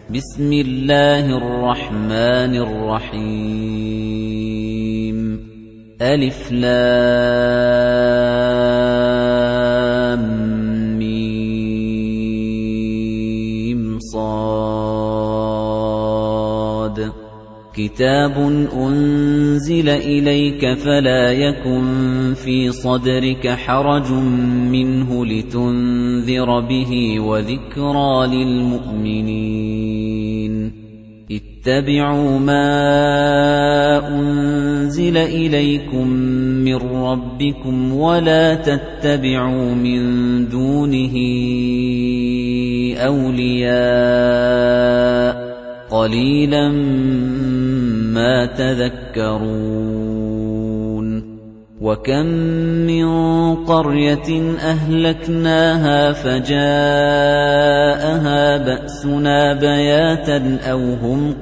بسم الله الرحمن الرحيم ألف لام ميم صاد كتاب أنزل إليك فلا يكن في صدرك حرج منه لتنذر به وذكرى للمؤمنين اتبعوا ما أنزل إليكم من ربكم ولا تتبعوا من دونه أولياء قليلا ما تذكرون وكم من قرية أهلكناها فجاءها بأسنا بياتا أو هم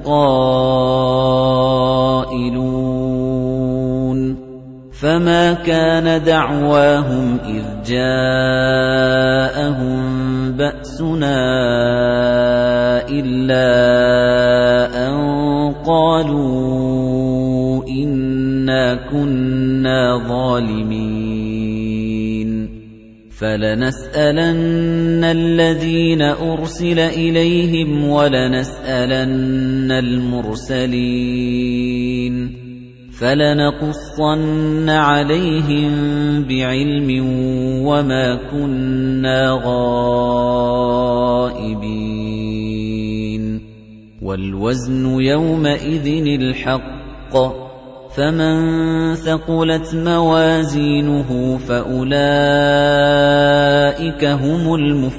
قائلون فما كان دعواهم إذ جاءهم بأسنا إلا أن قالوا إنا كنا ظالمين فلنسألن الذين أرسل إليهم ولنسألن المرسلين فلنقصن عليهم بعلم وما كنا غائبين والوزن يومئذ الحق فمن ثقلت موازينه فأولئك هم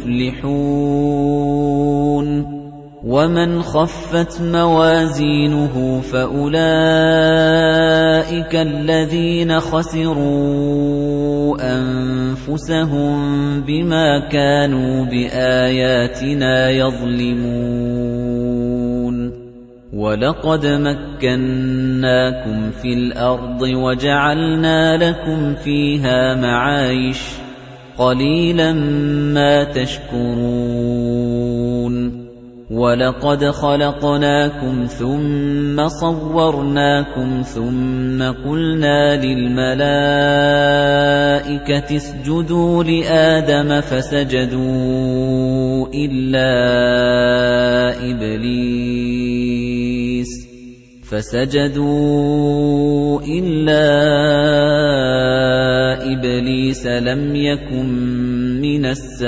المفلحون ومن خفت موازينه فأولئك الذين خسروا أنفسهم بما كانوا بآياتنا يظلمون ولقد مكناكم في الأرض وجعلنا لكم فيها معايش قليلا ما تشكرون وَلَقَدْ خَلَقْنَاكُمْ ثُمَّ صَوَّرْنَاكُمْ ثُمَّ قُلْنَا لِلْمَلَائِكَةِ اسْجُدُوا لِآدَمَ فَسَجَدُوا إِلَّا إِبْلِيسَ لَمْ يَكُنْ مِنَ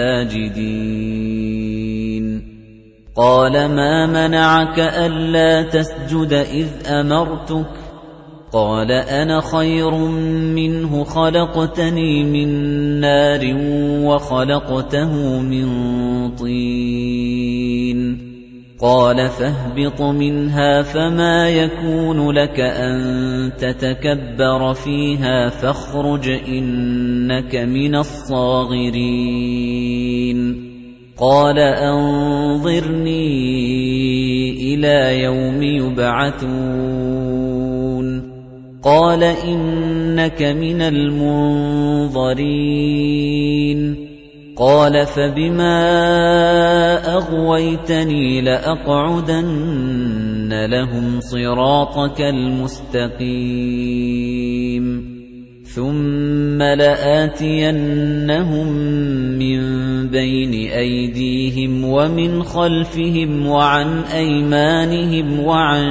السَّاجِدِينَ قَالَ مَا مَنَعَكَ أَلَّا تَسْجُدَ إِذْ أَمَرْتُكَ قَالَ أَنَا خَيْرٌ مِّنْهُ خَلَقْتَنِي مِن نَّارٍ وَخَلَقْتَهُ مِن طِينٍ قَالَ فَاهْبِطْ مِنْهَا فَمَا يَكُونُ لَكَ أَن تَتَكَبَّرَ فِيهَا فَاخْرُجْ إِنَّكَ مِنَ الصَّاغِرِينَ قَالَ أَنظِرْنِي إِلَى يَوْمِ يُبْعَثُونَ قَالَ إِنَّكَ مِنَ الْمُنظَرِينَ قَالَ فَبِمَا أَغْوَيْتَنِي لَأَقْعُدَنَّ لَهُمْ صِرَاطَكَ الْمُسْتَقِيمَ ثُمَّ لَآتِيَنَّهُم مِّن بَيْنِ أَيْدِيهِمْ وَمِنْ خَلْفِهِمْ وَعَنْ أَيْمَانِهِمْ وَعَنْ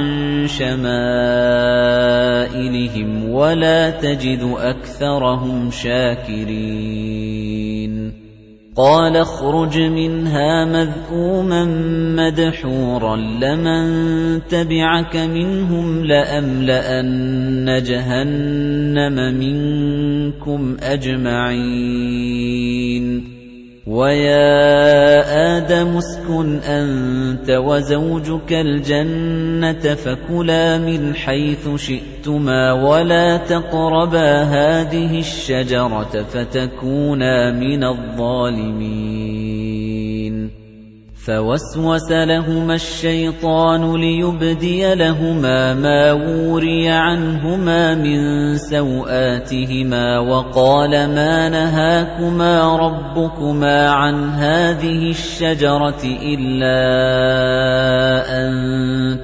شَمَائِلِهِمْ وَلَا تَجِدُ أَكْثَرَهُمْ شَاكِرِينَ قَالَ اخْرُجْ مِنْهَا مَذْءُومًا مَّدْحُورًا لَّمَن تَبِعَكَ مِنْهُمْ لَأَمْلَأَنَّ جَهَنَّمَ مِنكُمْ أَجْمَعِينَ وَيَا آدَمُ اسْكُنْ أَنتَ وَزَوْجُكَ الْجَنَّةَ فَكُلَا مِنْ حَيْثُ شِئْتُمَا وَلَا تَقْرَبَا هَٰذِهِ الشَّجَرَةَ فَتَكُونَا مِنَ الظَّالِمِينَ فَوَسْوَسَ لَهُمَا الشَّيْطَانُ لِيُبْدِيَ لَهُمَا مَا وُورِيَ عَنْهُمَا مِنْ سَوْآتِهِمَا وَقَالَ مَا نَهَاكُمَا رَبُّكُمَا عَنْ هَٰذِهِ الشَّجَرَةِ إِلَّا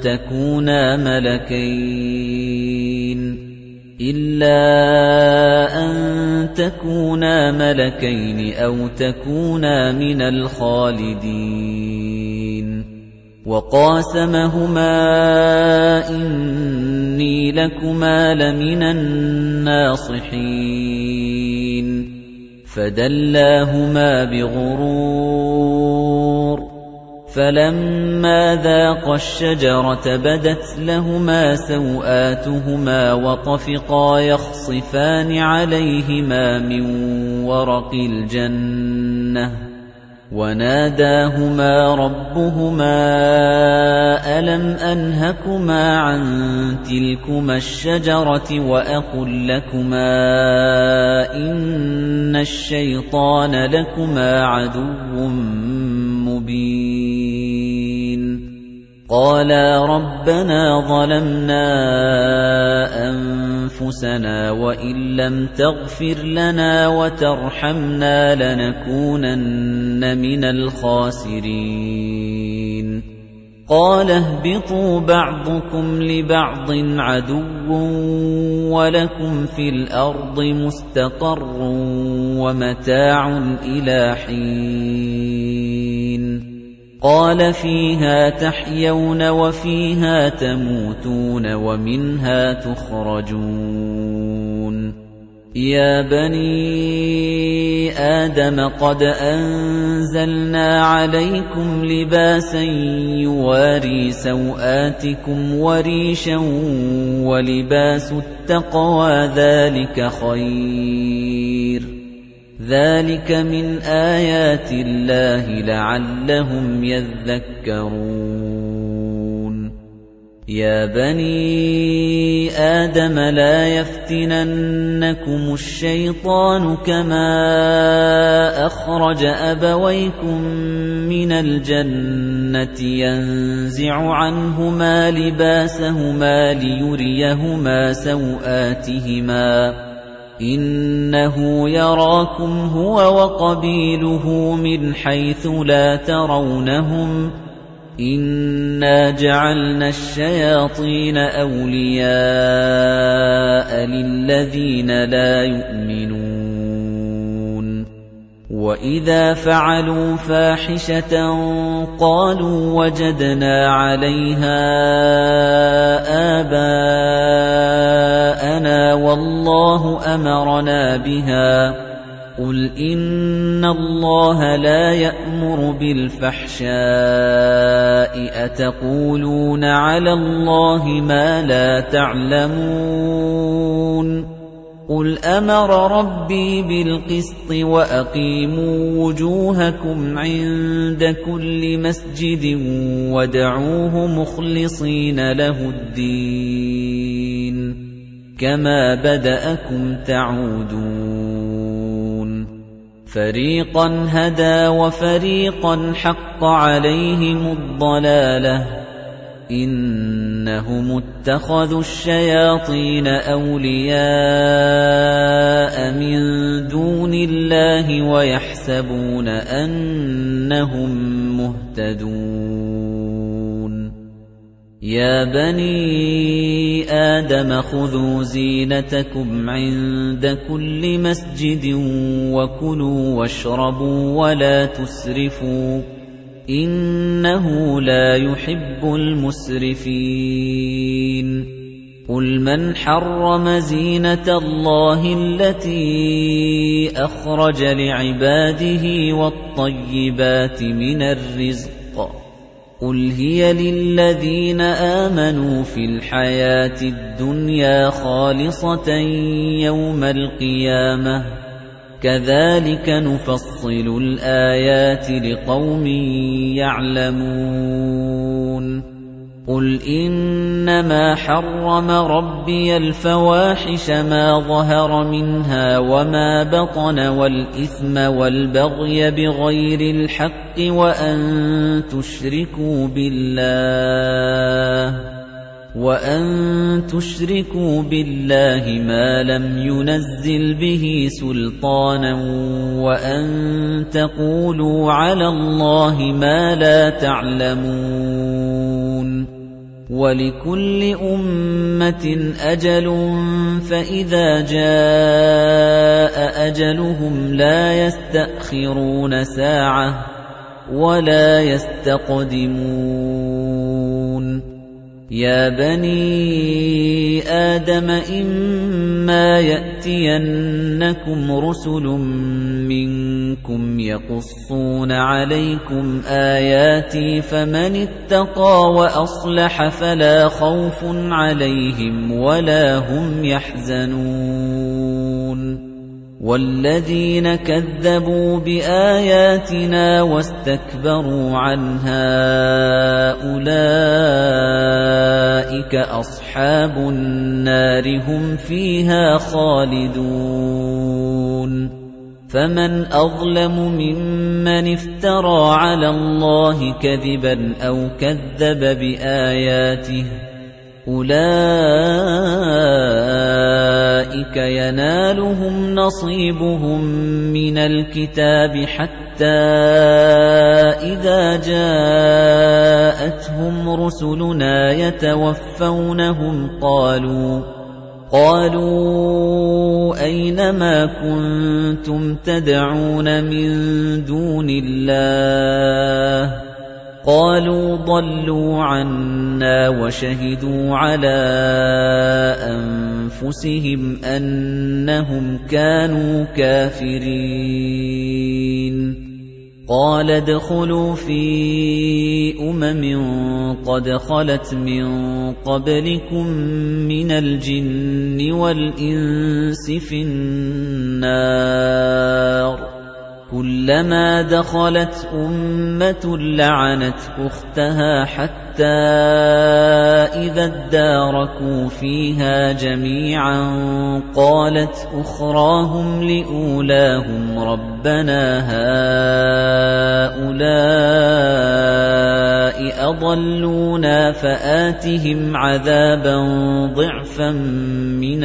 تَكُونَا مَلَكَيْنِ إِلَّا أَن تَكُونَا مَلَكَيْنِ أَوْ تَكُونَا مِنَ الْخَالِدِينَ وَقَاسَمَهُمَا إِنِّي لَكُمَا لَمِنَ النَّاصِحِينَ فَدَلَّاهُمَا بِغُرُورٍ فَلَمَّا ذَاقَا الشَّجَرَةَ بَدَتْ لَهُمَا سَوْآتُهُمَا وَطَفِقَا يَخْصِفَانِ عَلَيْهِمَا مِنْ وَرَقِ الْجَنَّةِ وَنَادَاهُمَا رَبُّهُمَا أَلَمْ أَنْهَكُمَا عَنْ تِلْكُمَا الشَّجَرَةِ وَأَقُلْ لَكُمَا إِنَّ الشَّيْطَانَ لَكُمَا عَدُوٌّ مُبِينٌ قَالَا رَبَّنَا ظَلَمْنَا أَنفُسَنَا وَإِن لَّمْ تَغْفِرْ لَنَا وَتَرْحَمْنَا لَنَكُونَنَّ مِنَ الْخَاسِرِينَ قَالَ اهْبِطُوا بَعْضُكُمْ لِبَعْضٍ عَدُوٌّ وَلَكُمْ فِي الْأَرْضِ مُسْتَقَرٌّ وَمَتَاعٌ إِلَىٰ حِينٍ قَالَ فِيهَا تَحْيَوْنَ وَفِيهَا تَمُوتُونَ وَمِنْهَا تُخْرَجُونَ يَا بَنِي آدَمَ قَدْ أَنزَلْنَا عَلَيْكُمْ لِبَاسًا يُوَارِي سَوْآتِكُمْ وَرِيشًا وَلِبَاسُ التَّقْوَى ذَلِكَ خَيْرٌ ذَلِكَ مِنْ آيَاتِ اللَّهِ لَعَلَّهُمْ يَذَّكَّرُونَ يَا بَنِي آدَمَ لَا يَفْتِنَنَّكُمُ الشَّيْطَانُ كَمَا أَخْرَجَ أَبَوَيْكُمْ مِنَ الْجَنَّةِ يَنزِعُ عَنْهُمَا لِبَاسَهُمَا لِيُرِيَهُمَا سَوْآتِهِمَا إِنَّهُ يَرَاكُمْ هُوَ وَقَبِيلُهُ مِنْ حَيْثُ لَا تَرَوْنَهُمْ إِنَّا جَعَلْنَا الشَّيَاطِينَ أَوْلِيَاءَ لِلَّذِينَ لَا يُؤْمِنُونَ وَإِذَا فَعَلُوا فَاحِشَةً قَالُوا وَجَدْنَا عَلَيْهَا آبَاءَنَا وَاللَّهُ أَمَرَنَا بِهَا قُلْ إِنَّ اللَّهَ لَا يَأْمُرُ بِالْفَحْشَاءِ أَتَقُولُونَ عَلَى اللَّهِ مَا لَا تَعْلَمُونَ قُلْ أَمَرَ رَبِّي بِالْقِسْطِ وَأَقِيمُوا وُجُوهَكُمْ عِندَ كُلِّ مَسْجِدٍ وَادْعُوهُ مُخْلِصِينَ لَهُ الدِّينَ كَمَا بَدَأَكُمْ تَعُودُونَ فَرِيقًا هَدَى وَفَرِيقًا حَقَّ عَلَيْهِمُ الضَّلَالَةُ إِنَّهُمُ اتَّخَذُوا الشَّيَاطِينَ أَوْلِيَاءَ مِن دُونِ اللَّهِ وَيَحْسَبُونَ أَنَّهُم مُّهْتَدُونَ يَا بَنِي آدَمَ خُذُوا زِينَتَكُمْ عِندَ كُلِّ مَسْجِدٍ وَكُلُوا وَاشْرَبُوا وَلَا تُسْرِفُوا إِنَّهُ لَا يُحِبُّ الْمُسْرِفِينَ قُلْ مَنْ حَرَّمَ زِينَةَ اللَّهِ الَّتِي أَخْرَجَ لِعِبَادِهِ وَالطَّيِّبَاتِ مِنَ الرِّزْقِ قُلْ هِيَ لِلَّذِينَ آمَنُوا فِي الْحَيَاةِ الدُّنْيَا خَالِصَةً يَوْمَ الْقِيَامَةِ كَذَلِكَ نُفَصِّلُ الْآيَاتِ لِقَوْمٍ يَعْلَمُونَ قُلْ إِنَّمَا حَرَّمَ رَبِّيَ الْفَوَاحِشَ مَا ظَهَرَ مِنْهَا وَمَا بَطَنَ وَالْإِثْمَ وَالْبَغْيَ بِغَيْرِ الْحَقِّ وَأَن تُشْرِكُوا بِاللَّهِ مَا لَمْ يُنَزِّلْ بِهِ سُلْطَانًا وَأَن تَقُولُوا عَلَى اللَّهِ مَا لَا تَعْلَمُونَ وَلِكُلِّ أُمَّةٍ أَجَلٌ فَإِذَا جَاءَ أَجَلُهُمْ لَا يَسْتَأْخِرُونَ سَاعَةً وَلَا يَسْتَقْدِمُونَ يَا بَنِي آدَمَ إِمَّا يَأْتِيَنَّكُمْ رُسُلٌ مِّنكُمْ يَقُصُّونَ عَلَيْكُمْ آيَاتِي فَمَنِ اتَّقَىٰ وَأَصْلَحَ فَلَا خَوْفٌ عَلَيْهِمْ وَلَا هُمْ يَحْزَنُونَ وَالَّذِينَ كَذَّبُوا بِآيَاتِنَا وَاسْتَكْبَرُوا عَنْهَا أُولَٰئِكَ أَصْحَابُ النَّارِ هُمْ فِيهَا خَالِدُونَ فَمَنْ أَظْلَمُ مِمَّنِ افْتَرَىٰ عَلَى اللَّهِ كَذِبًا أَوْ كَذَّبَ بِآيَاتِهِ أُولَئِكَ يَنَالُهُمْ نَصِيبُهُم مِّنَ الْكِتَابِ حَتَّىٰ إِذَا جَاءَتْهُمْ رُسُلُنَا يَتَوَفَّوْنَهُمْ قَالُوا أَيْنَ مَا كُنتُمْ تَدْعُونَ مِن دُونِ اللَّهِ قَالُوا ضَلُّوا عَنَّا وَشَهِدُوا عَلَىٰ أَنفُسِهِمْ أَنَّهُمْ كَانُوا كَافِرِينَ قَالَ ادْخُلُوا فِي قَدْ خَلَتْ مِن قَبْلِكُم مِّنَ الْجِنِّ وَالْإِنسِ فِي النَّارِ كُلَّمَا دَخَلَتْ أُمَّةٌ لَّعَنَتْ أُخْتَهَا حَتَّىٰ إِذَا ادَّارَكُوا فِيهَا جَمِيعًا قَالَتْ أُخْرَاهُمْ لِأُولَاهُمْ رَبَّنَا هَٰؤُلَاءِ أَضَلُّونَا فَآتِهِمْ عَذَابًا ضِعْفًا مِّنَ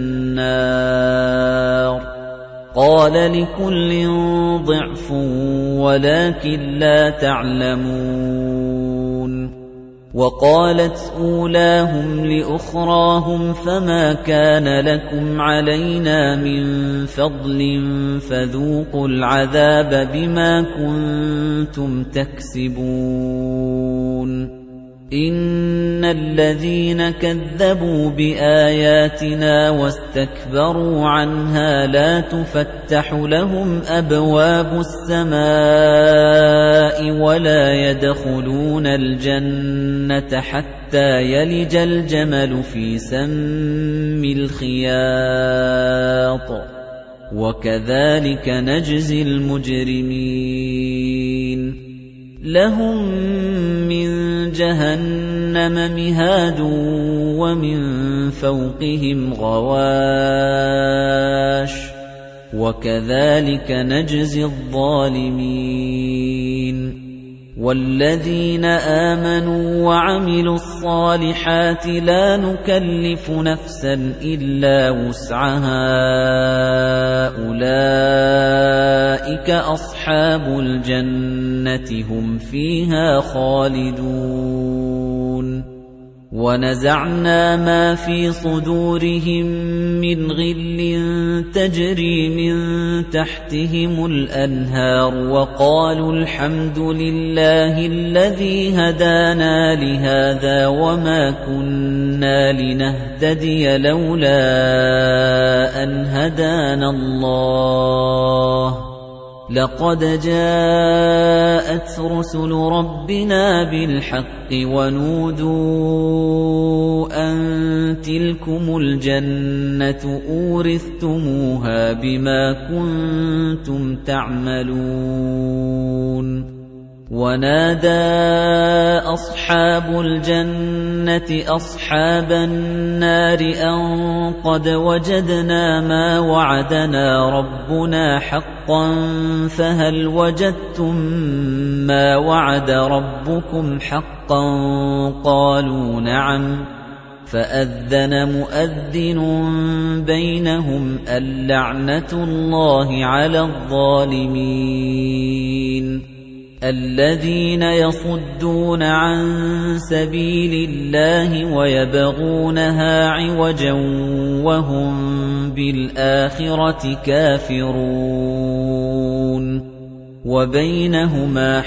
النَّارِ قَالَ لِكُلٍّ ضِعْفٌ وَلَٰكِن لَّا تَعْلَمُونَ وَقَالَتْ أُولَاهُمْ لِأُخْرَاهُمْ فَمَا كَانَ لَكُمْ عَلَيْنَا مِن فَضْلٍ فَذُوقُوا الْعَذَابَ بِمَا كُنتُمْ تَكْسِبُونَ إِنَّ الَّذِينَ كَذَّبُوا بِآيَاتِنَا وَاسْتَكْبَرُوا عَنْهَا لَا تُفَتَّحُ لَهُمْ أَبْوَابُ السَّمَاءِ وَلَا يَدْخُلُونَ الْجَنَّةَ حَتَّىٰ يَلِجَ الْجَمَلُ فِي سَمِّ الْخِيَاطِ وَكَذَلِكَ نَجْزِي الْمُجْرِمِينَ لَهُم مِّن جَهَنَّمَ مِهَادٌ وَمِن فَوْقِهِمْ غَوَاشٍ وَكَذَلِكَ نَجْزِي الظَّالِمِينَ وَالَّذِينَ آمَنُوا وَعَمِلُوا الصَّالِحَاتِ لَا نُكَلِّفُ نَفْسًا إِلَّا وُسْعَهَا أُولَئِكَ أَصْحَابُ الْجَنَّةِ هُمْ فِيهَا خَالِدُونَ وَنَزَعْنَا مَا فِي صُدُورِهِم مِّنْ غِلٍّ تَجْرِي مِن تَحْتِهِمُ الْأَنْهَارُ وَقَالُوا الْحَمْدُ لِلَّهِ الَّذِي هَدَانَا لِهَٰذَا وَمَا كُنَّا لِنَهْتَدِيَ لَوْلَا أَنْ هَدَانَا اللَّهُ لَقَدْ جَاءَتْ رُسُلُ رَبِّنَا بِالْحَقِّ وَنُودُوا أَن تِلْكُمُ الْجَنَّةُ أُورِثْتُمُوهَا بِمَا كُنتُمْ تَعْمَلُونَ وَنَادَىٰ أَصْحَابُ الْجَنَّةِ أَصْحَابَ النَّارِ أَن قَدْ وَجَدْنَا مَا وَعَدَنَا رَبُّنَا حَقًّا فَهَلْ وَجَدتُّم مَّا وَعَدَ رَبُّكُمْ حَقًّا قَالُوا نَعَمْ فَأَذَّنَ مُؤَذِّنٌ بَيْنَهُمْ اللَّعْنَةُ اللَّهِ عَلَى الظَّالِمِينَ الَّذِينَ يَصُدُّونَ عَن سَبِيلِ اللَّهِ وَيَبْغُونَهَا عِوَجًا وَهُم بِالْآخِرَةِ كَافِرُونَ وَبَيْنَهُمَا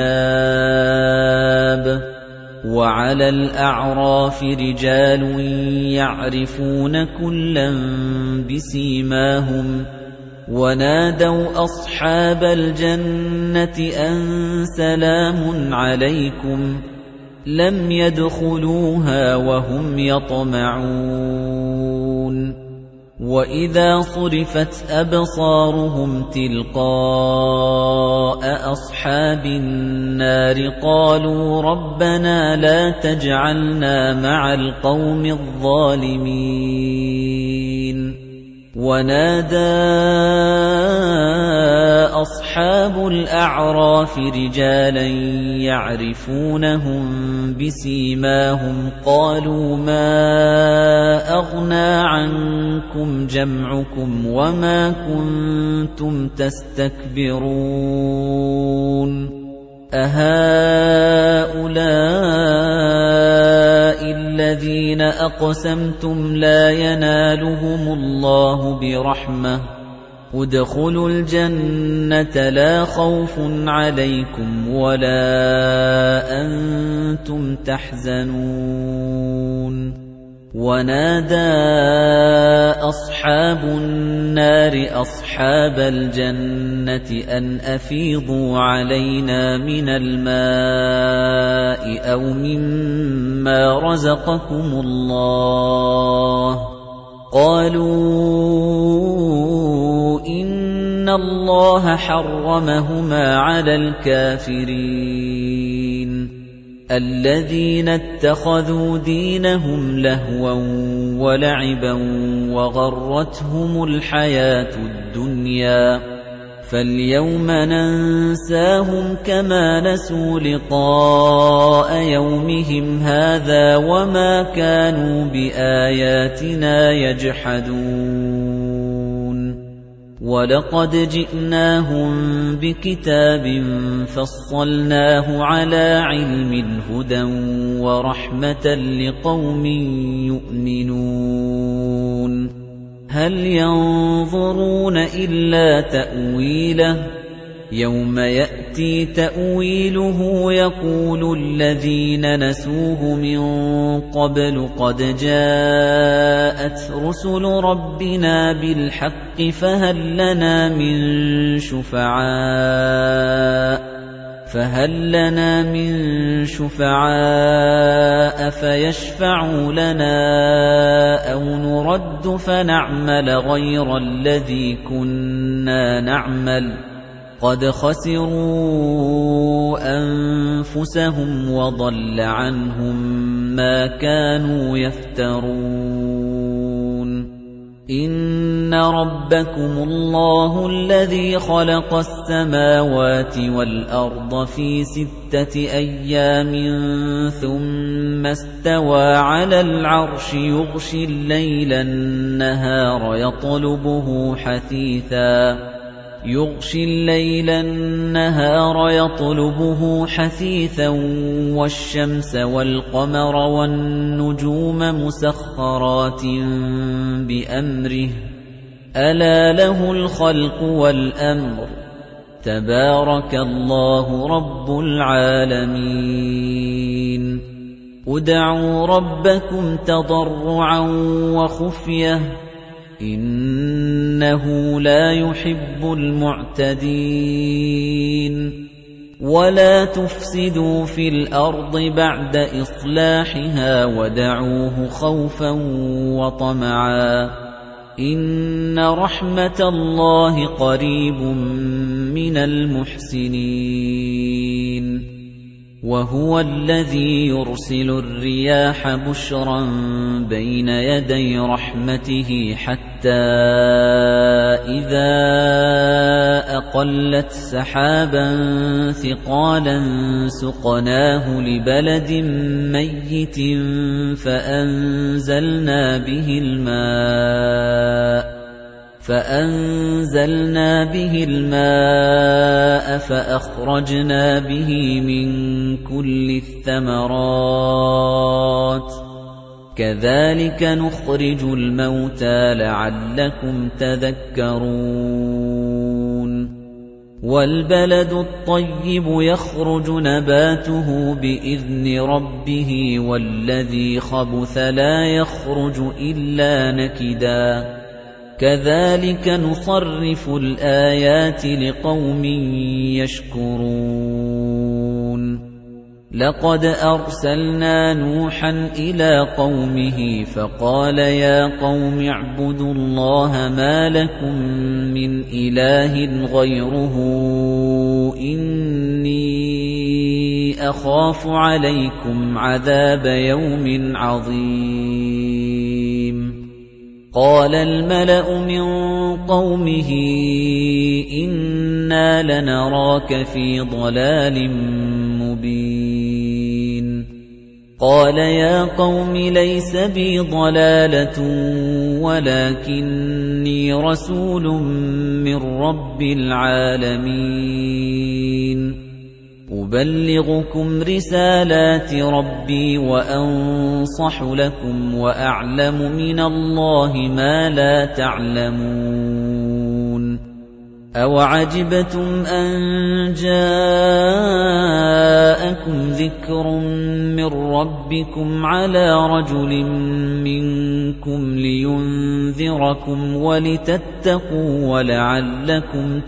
حِجَابٌ وَعَلَى الْأَعْرَافِ رِجَالٌ يَعْرِفُونَ كُلًّا بِسِيمَاهُمْ وَنَادَوْا أَصْحَابَ الْجَنَّةِ أَن سَلَامٌ عَلَيْكُمْ لَمْ يَدْخُلُوهَا وَهُمْ يَطْمَعُونَ وَإِذَا صُرِفَتْ أَبْصَارُهُمْ تِلْقَاءَ أَصْحَابِ النَّارِ قَالُوا رَبَّنَا لَا تَجْعَلْنَا مَعَ الْقَوْمِ الظَّالِمِينَ وَنَادَى أَصْحَابُ الْأَعْرَافِ رِجَالًا يَعْرِفُونَهُم بِسِيمَاهُمْ قَالُوا مَا أَغْنَىٰ عَنكُمْ جَمْعُكُمْ وَمَا كُنتُمْ تَسْتَكْبِرُونَ أَهَٰؤُلَاءِ الَّذِينَ أَقْسَمْتُمْ لَا يَنَالُهُمُ اللَّهُ بِرَحْمَةٍ ادْخُلُوا الْجَنَّةَ لَا خَوْفٌ عَلَيْكُمْ وَلَا أَنتُمْ تَحْزَنُونَ وَنَادَى أَصْحَابُ النَّارِ أَصْحَابَ الْجَنَّةِ أَنْ أَفِيضُوا عَلَيْنَا مِنَ الْمَاءِ أَوْ مِمَّا رَزَقَكُمُ اللَّهُ قَالُوا إِنَّ اللَّهَ حَرَّمَهُمَا عَلَى الْكَافِرِينَ الَّذِينَ اتَّخَذُوا دِينَهُمْ لَهْوًا وَلَعِبًا وَغَرَّتْهُمُ الْحَيَاةُ الدُّنْيَا فَالْيَوْمَ نَنسَاهُمْ كَمَا نَسُوا لِقَاءَ يَوْمِهِمْ هَٰذَا وَمَا كَانُوا بِآيَاتِنَا يَجْحَدُونَ وَلَقَدْ جِئْنَاهُم بِكِتَابٍ فَصَّلْنَاهُ عَلَىٰ عِلْمٍ هُدًى وَرَحْمَةً لِّقَوْمٍ يُؤْمِنُونَ هَلْ يَنظُرُونَ إِلَّا تَأْوِيلَهُ يَوْمَ يَأْتِي تَأْوِيلُهُ يَقُولُ الَّذِينَ نَسُوهُ مِن قَبْلُ قَدْ جَاءَتْ رُسُلُ رَبِّنَا بِالْحَقِّ فَهَل لَّنَا مِن شُفَعَاءَ فَيَشْفَعُوا لَنَا أَوْ نُرَدُّ فَنَعْمَلَ غَيْرَ الَّذِي كُنَّا نَعْمَلُ قَدْ خَسِرُوا أَنفُسَهُمْ وَضَلَّ عَنْهُم مَّا كَانُوا يَفْتَرُونَ إِنَّ رَبَّكُمُ اللَّهُ الَّذِي خَلَقَ السَّمَاوَاتِ وَالْأَرْضَ فِي 6 أَيَّامٍ ثُمَّ اسْتَوَىٰ عَلَى الْعَرْشِ يُغْشِي اللَّيْلَ النَّهَارَ يَطْلُبُهُ حَثِيثًا وَالشَّمْسَ وَالْقَمَرَ وَالنُّجُومَ مُسَخَّرَاتٍ بِأَمْرِهِ أَلَا لَهُ الْخَلْقُ وَالْأَمْرُ تَبَارَكَ اللَّهُ رَبُّ الْعَالَمِينَ ادْعُوا رَبَّكُمْ تَضَرُّعًا وَخُفْيَةً إِنَّهُ لَا يُحِبُّ الْمُعْتَدِينَ وَلَا تُفْسِدُوا فِي الْأَرْضِ بَعْدَ إِصْلَاحِهَا وَادْعُوهُ خَوْفًا وَطَمَعًا إِنَّ رَحْمَتَ اللَّهِ قَرِيبٌ مِّنَ الْمُحْسِنِينَ وَهُوَ الَّذِي يُرْسِلُ الرِّيَاحَ بُشْرًا بَيْنَ يَدَيْ رَحْمَتِهِ حَتَّى إِذَا أَقَلَّتْ سَحَابًا ثِقَالًا سُقْنَاهُ لِبَلَدٍ مَّيِّتٍ فأنزلنا به الماء فأخرجنا به من كل الثمرات كذلك نخرج الموتى لعلكم تذكرون والبلد الطيب يخرج نباته بإذن ربه والذي خبث لا يخرج إلا نكدا كذلك نصرف الآيات لقوم يشكرون لقد أرسلنا نوحا إلى قومه فقال يا قوم اعبدوا الله ما لكم من إله غيره إني أخاف عليكم عذاب يوم عظيم قال الملأ من قومه إنا لنراك في ضلال مبين قال يا قوم ليس بي ضلالة ولكني رسول من رب العالمين أبلغكم رسالات ربي وأنصح لكم وأعلم من الله ما لا تعلمون أَوَعَجِبْتُمْ أَن جَاءَكُمْ ذِكْرٌ مِّن رَّبِّكُمْ عَلَىٰ رَجُلٍ مِّنكُمْ لِيُنذِرَكُمْ وَلِتَتَّقُوا وَلَعَلَّكُمْ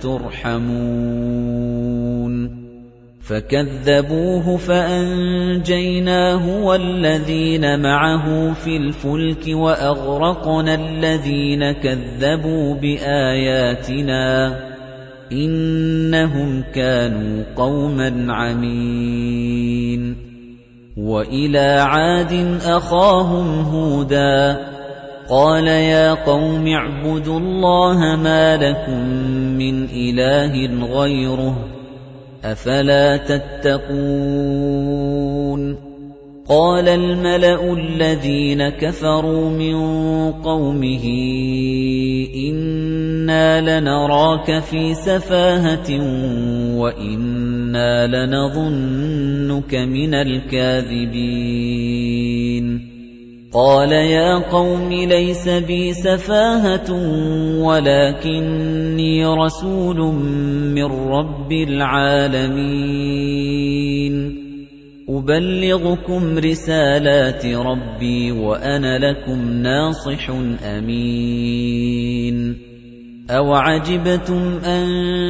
تُرْحَمُونَ فَكَذَّبُوهُ فَأَنجَيْنَاهُ وَالَّذِينَ مَعَهُ فِي الْفُلْكِ وَأَغْرَقْنَا الَّذِينَ كَذَّبُوا بِآيَاتِنَا إِنَّهُمْ كَانُوا قَوْمًا عَمِينَ وَإِلَى عَادٍ أَخَاهُمْ هُودًا قَالَ يَا قَوْمِ اعْبُدُوا اللَّهَ مَا لَكُم مِّنْ إِلَٰهٍ غَيْرُهُ أَفَلَا تَتَّقُونَ قَالَ الْمَلَأُ الَّذِينَ كَفَرُوا مِن قَوْمِهِ إِنَّا لَنَرَاكَ فِي سَفَاهَةٍ وَإِنَّا لَنَظُنُّكَ مِنَ الْكَاذِبِينَ قَالَ يَا قَوْمِ لَيْسَ بِي سَفَاهَةٌ وَلَكِنِّي رَسُولٌ مِّن رَّبِّ الْعَالَمِينَ أُبَلِّغُكُمْ رِسَالَاتِ رَبِّي وَأَنَا لَكُمْ نَاصِحٌ أَمِينٌ أَوَعَجِبْتُمْ أَن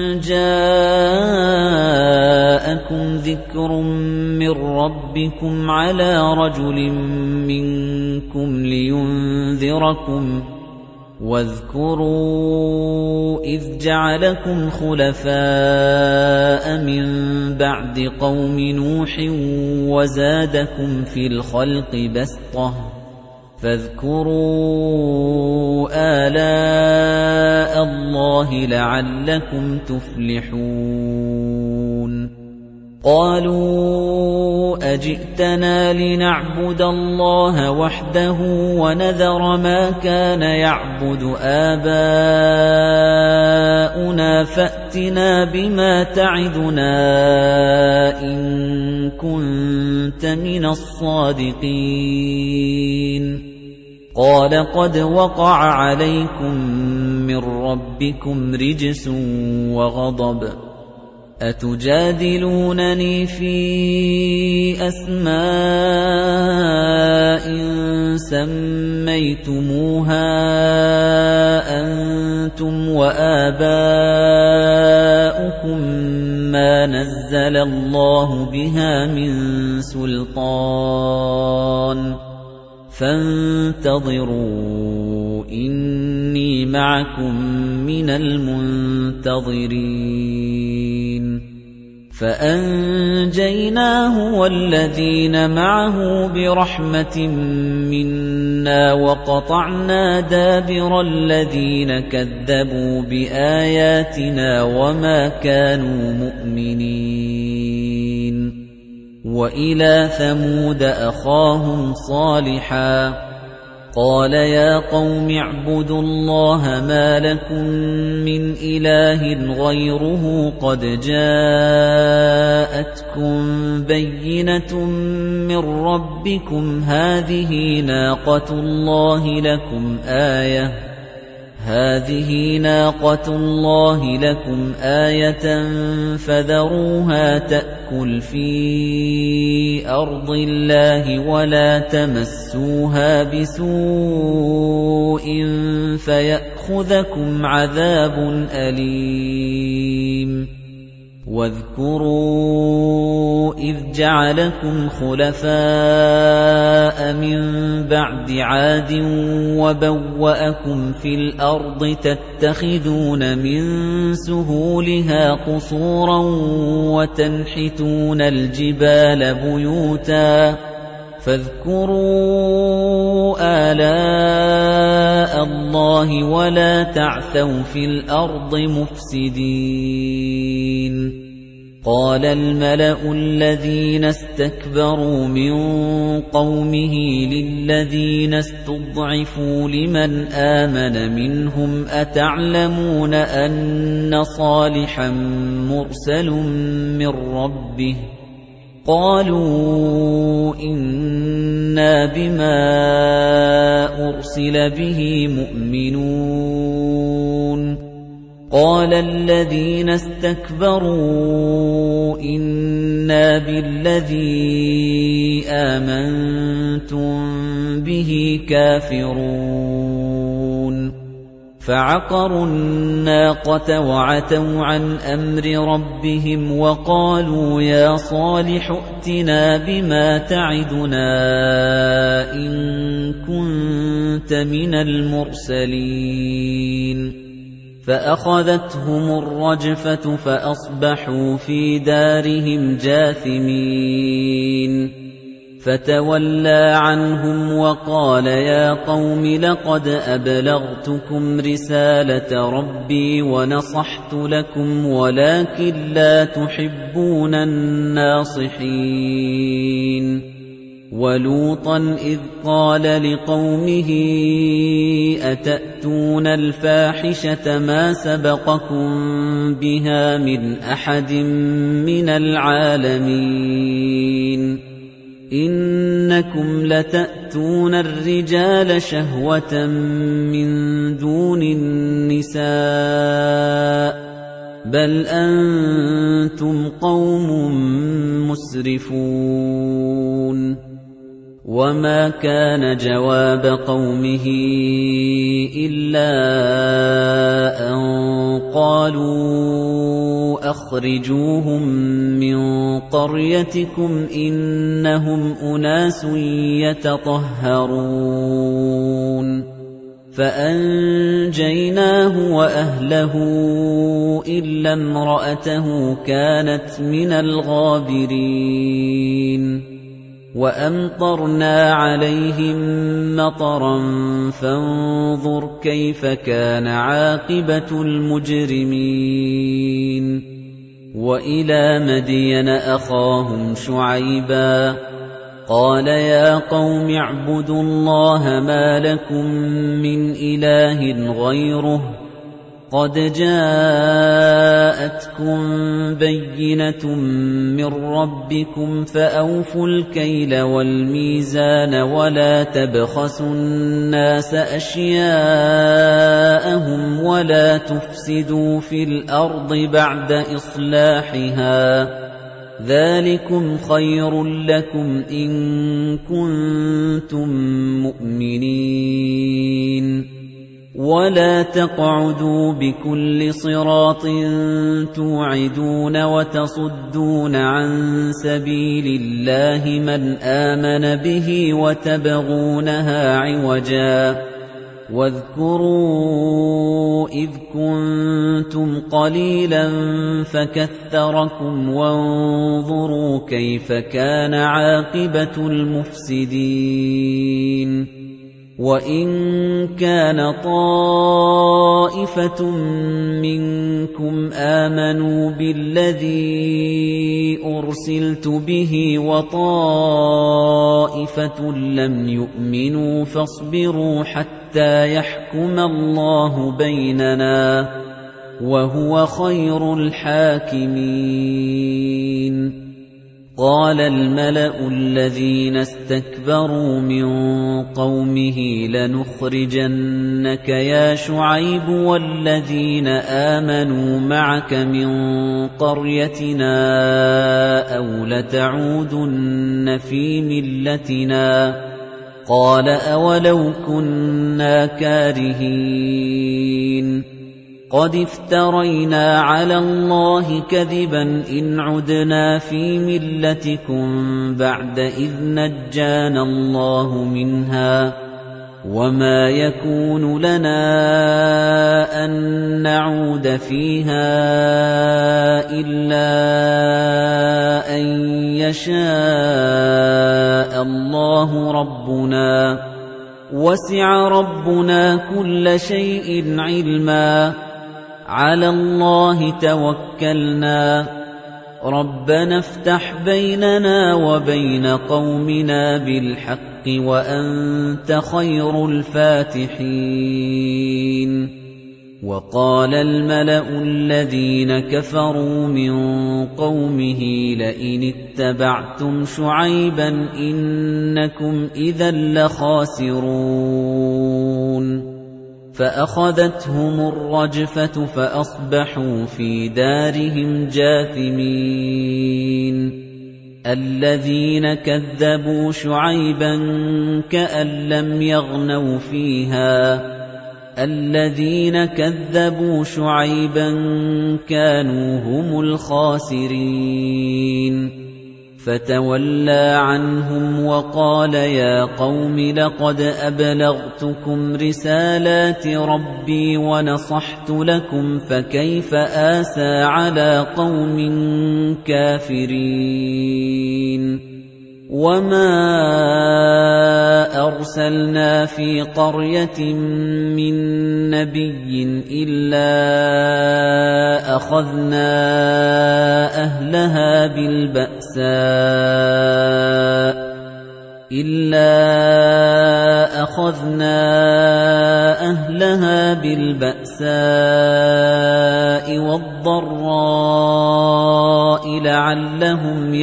جَاءَكُمْ ذِكْرٌ مِّن رَّبِّكُمْ عَلَىٰ رَجُلٍ مِّنكُمْ لِيُنذِرَكُمْ وَاذْكُرُوا إِذْ جَعَلَكُمْ خُلَفَاءَ مِن بَعْدِ قَوْمِ نُوحٍ وَزَادَكُمْ فِي الْخَلْقِ بَسْطَةً فاذكروا آلاء الله لعلكم تفلحون قالوا أجئتنا لنعبد الله وحده ونذر ما كان يعبد آباؤنا فأتنا بما تعدنا إن كنت من الصادقين قال قد وقع عليكم من ربكم رجس وغضب أتجادلونني في أسماء سميتموها أنتم وآباؤكم ما نزل الله بها من سلطان فانتظروا إني معكم من المنتظرين فأنجيناه والذين معه برحمة منا وقطعنا دابر الذين كذبوا بآياتنا وما كانوا مؤمنين وإلى ثمود أخاهم صالحا قَالَ يَا قَوْمِ اعْبُدُوا اللَّهَ مَا لَكُم مِّنْ إِلَٰهٍ غَيْرُهُ قَدْ جَاءَتْكُم بَيِّنَةٌ مِّن رَّبِّكُمْ هَٰذِهِ نَاقَةُ اللَّهِ لَكُمْ آيَةً فَذَرُوهَا تَأْكُلْ فِي أَرْضِ اللَّهِ وَلَا تَمَسُّوهَا بِسُوءٍ فَيَأْخُذَكُمْ عَذَابٌ أَلِيمٌ وَاذْكُرُوا إِذْ جَعَلَكُمْ خُلَفَاءَ مِن بَعْدِ عَادٍ وَبَوَّأَكُمْ فِي الْأَرْضِ تَتَّخِذُونَ مِن سُهُولِهَا قُصُورًا وَتَنْحِتُونَ الْجِبَالَ بُيُوتًا فاذكروا آلاء اللَّهِ ولا تعثوا في الأرض مفسدين قال الملأ الذين استكبروا من قومه للذين استضعفوا لمن آمن منهم أتعلمون أن صالحا مرسل من ربه قالوا إنا بما أرسل به مؤمنون قال الذين استكبروا إنا بالذي آمنتم به كافرون فعقروا الناقة وعتوا عن أمر ربهم وقالوا يا صالح ائتنا بما تعدنا إن كنت من المرسلين فأخذتهم الرجفة فأصبحوا في دارهم جاثمين فتولى عنهم وقال يا قوم لقد أبلغتكم رسالة ربي ونصحت لكم ولكن لا تحبون الناصحين ولوطا إذ قال لقومه أتأتون الفاحشة ما سبقكم بها من أحد من العالمين إنكم لتأتون الرجال شهوة من دون النساء بل أنتم قوم مسرفون وما كان جواب قومه إلا أن قالوا أخرجوهم من قريتكم إنهم أناس يتطهرون فأنجيناه وأهله إلا امرأته كانت من الغابرين وأمطرنا عليهم مطرا فانظر كيف كان عاقبة المجرمين وإلى مدين أخاهم شعيبا قال يا قوم اعبدوا الله ما لكم من إله غيره قد جاءتكم بينة من ربكم فأوفوا الكيل والميزان ولا تبخسوا الناس أشياءهم ولا تفسدوا في الأرض بعد إصلاحها ذلكم خير لكم إن كنتم مؤمنين ولا تقعدوا بكل صراط توعدون وتصدون عن سبيل الله من آمن به وتبغونها عوجا واذكروا إذ كنتم قليلا فكثركم وانظروا كيف كان عاقبة المفسدين وَإِن كَانَ طَائِفَةٌ مِنكُمْ آمَنُوا بِالَّذِي أُرْسِلْتُ بِهِ وَطَائِفَةٌ لَّمْ يُؤْمِنُوا فَاصْبِرُوا حَتَّىٰ يَحْكُمَ اللَّهُ بَيْنَنَا ۚ وَهُوَ خَيْرُ الْحَاكِمِينَ قَالَ الْمَلَأُ الَّذِينَ اسْتَكْبَرُوا مِن قَوْمِهِ لَنُخْرِجَنَّكَ يَا شُعَيْبُ وَالَّذِينَ آمَنُوا مَعَكَ مِن قَرْيَتِنَا أَوْ لَتَعُودُنَّ فِي مِلَّتِنَا ۚ قَالَ أَوَلَوْ كُنَّا كَارِهِينَ قَدِ افْتَرَيْنَا عَلَى اللَّهِ كَذِبًا إِنْ عُدْنَا فِي مِلَّتِكُمْ بَعْدَ إِذْ نَجَّانَا اللَّهُ مِنْهَا ۚ وَمَا يَكُونُ لَنَا أَن نَّعُودَ فِيهَا إِلَّا أَن يَشَاءَ اللَّهُ رَبُّنَا ۚ وَسِعَ رَبُّنَا كُلَّ شَيْءٍ عِلْمًا عَلَى اللَّهِ تَوَكَّلْنَا رَبَّنَا افْتَحْ بَيْنَنَا وَبَيْنَ قَوْمِنَا بِالْحَقِّ وَأَنتَ خَيْرُ الْفَاتِحِينَ وَقَالَ الْمَلَأُ الَّذِينَ كَفَرُوا مِن قَوْمِهِ لَئِنِ اتَّبَعْتُمْ شُعَيْبًا إِنَّكُمْ إِذًا لَّخَاسِرُونَ فَأَخَذَتْهُمُ الرَّجْفَةُ فَأَصْبَحُوا فِي دَارِهِمْ جَاثِمِينَ الَّذِينَ كَذَّبُوا شُعَيْبًا كَأَن لَّمْ يَغْنَوْا فِيهَا ۚ الَّذِينَ كَذَّبُوا شُعَيْبًا كَانُوا هُمُ الْخَاسِرِينَ فَتَوَلَّىٰ عَنْهُمْ وَقَالَ يَا قَوْمِ لَقَدْ أَبْلَغْتُكُمْ رِسَالَاتِ رَبِّي وَنَصَحْتُ لَكُمْ فَكَيْفَ آسَىٰ عَلَىٰ قَوْمٍ كَافِرِينَ وَمَا أَرْسَلْنَا فِي قَرْيَةٍ مِّن نَّبِيٍّ إِلَّا أَخَذْنَا أَهْلَهَا بِالْبَأْسَاءِ وَالضَّرَّاءِ لَعَلَّهُمْ